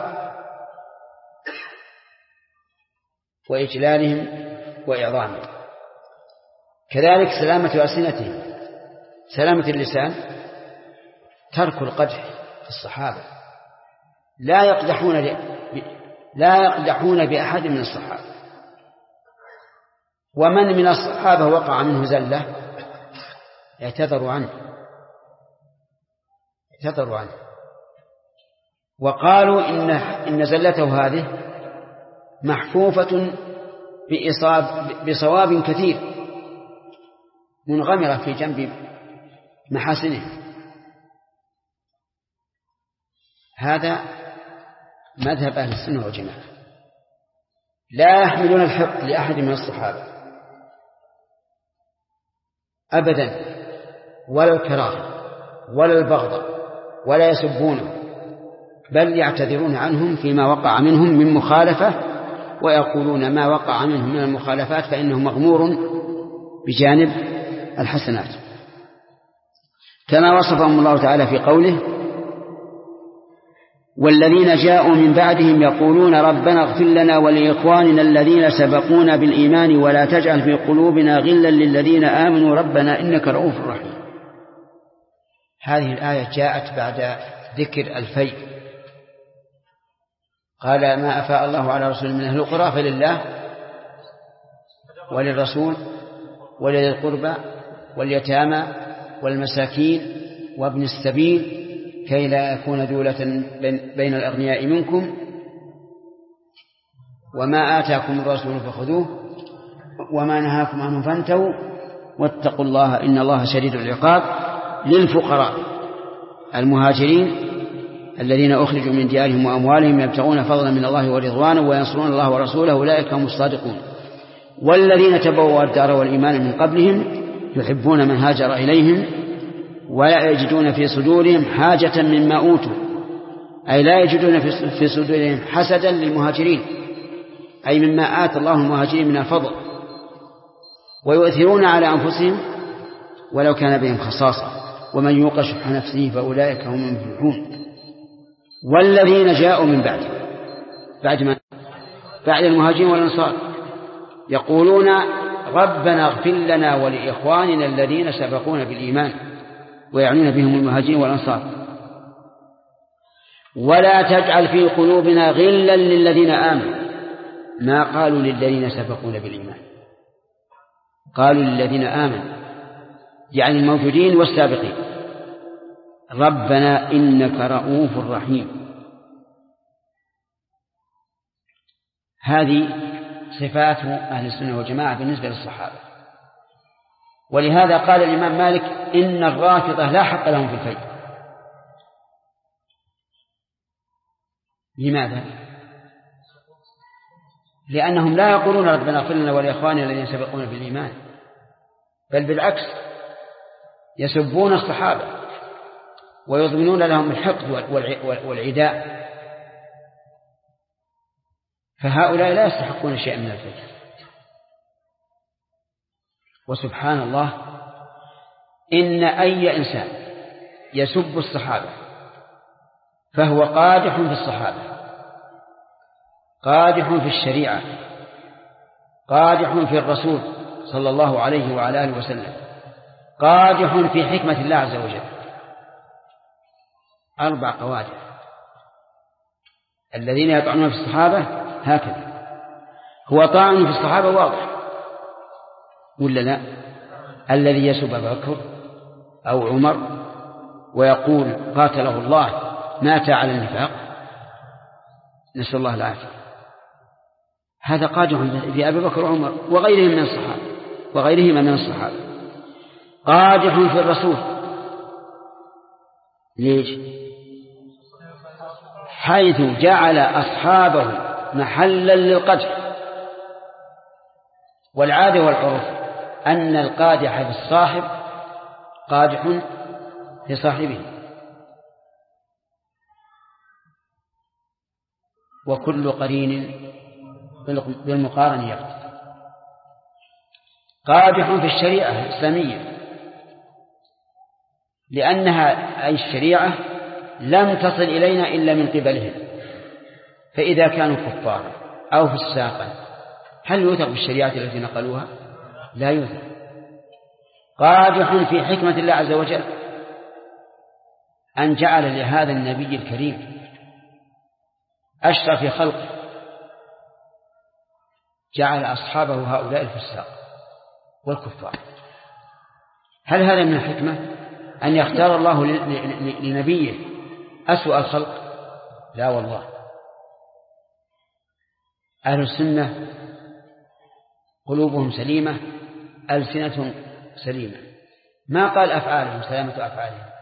وإجلالهم وإعظامهم. كذلك سلامة ألسنتهم، سلامة اللسان ترك القدح في الصحابة، لا يقدحون بأحد من الصحابة، ومن من الصحابة وقع منه زلة اعتذروا عنه وقالوا إن زلته هذه محفوفة بصواب كثير منغمرة في جنب محاسنه. هذا مذهب أهل السنة والجماعة، لا يحملون الحقد لأحد من الصحابة أبدا، ولا الكراهة ولا البغض، ولا يسبونه، بل يعتذرون عنهم فيما وقع منهم من مخالفة، ويقولون ما وقع منهم من المخالفات فإنه مغمور بجانب الحسنات، كما وصفهم الله تعالى في قوله: والذين جاءوا من بعدهم يقولون ربنا اغفر لنا ولإخواننا الذين سبقونا بالإيمان ولا تجعل في قلوبنا غلا للذين آمنوا ربنا إنك رؤوف رحيم. هذه الآية جاءت بعد ذكر الفيء، قال: ما أفاء الله على رسول من أهل القرى فلله وللرسول ولذي القربى واليتامى والمساكين وابن السبيل كي لا يكون دولة بين الأغنياء منكم، وما آتاكم الرسول فخذوه وما نهاكم عنه فانتهوا واتقوا الله إن الله شديد العقاب. للفقراء المهاجرين الذين أخرجوا من ديارهم وأموالهم يبتغون فضلا من الله ورضوانه وينصرون الله ورسوله أولئك هم الصادقون. والذين تبوأوا الدار والإيمان من قبلهم يحبون من هاجر إليهم ولا يجدون في صدورهم حاجة مما أوتوا، أي لا يجدون في صدورهم حسدا للمهاجرين، أي مما آتى الله المهاجرين من الفضل، ويؤثرون على أنفسهم ولو كان بهم خصاصة ومن يوق شح نفسه فأولئك هم المفلحون. والذين جاءوا من بعد المهاجرين والأنصار يقولون ربنا اغفر لنا ولإخواننا الذين سبقونا بالإيمان، ويعنون بهم المهاجرين والأنصار، ولا تجعل في قلوبنا غلا للذين آمنوا، ما قالوا للذين سبقونا بالإيمان، قالوا للذين آمنوا يعني الموجودين والسابقين. ربنا إنك رؤوف رحيم. هذه صفات أهل السنة والجماعة بالنسبة للصحابة. ولهذا قال الإمام مالك إن الرافضة لا حق لهم في الفيء. لماذا؟ لأنهم لا يقولون ربنا اغفر لنا ولإخواننا الذين سبقونا بالإيمان، بل بالعكس يسبون الصحابة ويضمنون لهم الحقد والعداء، فهؤلاء لا يستحقون شيئا من الفيء. وسبحان الله إن أي إنسان يسب الصحابة فهو قادح في الصحابة، قادح في الشريعة، قادح في الرسول صلى الله عليه وعلى آله وسلم، قادح في حكمة الله عز وجل. 4 قوادح. الذين يطعنون في الصحابة هكذا. هو طعن في الصحابة واضح ولا لا؟ الذي يسب أبا بكر أو عمر ويقول قاتله الله مات على النفاق، نسأل الله العافية، هذا قادح في أبي بكر وعمر وغيرهما من الصحابة. قادح في الرسول. ليش؟ حيث جعل أصحابه محلا للقدح. والعادة والعرف أن القادح في الصاحب قادح في صاحبه، وكل قرين بالمقارن يقتضي. قادح في الشريعة الإسلامية، لأنها أي الشريعة لم تصل إلينا إلا من قبلهم، فإذا كانوا كفارا أو فساقا هل يوثق بالشريعة التي نقلوها؟ لا يوثق. قادح في حكمة الله عز وجل أن جعل لهذا النبي الكريم أشرف خلقه جعل أصحابه هؤلاء الفساق والكفار. هل هذا من الحكمة أن يختار الله لنبيه أسوأ الخلق؟ لا والله. أهل السنة قلوبهم سليمة، ألسنة سليمة، ما قال أفعالهم سلامة أفعالهم،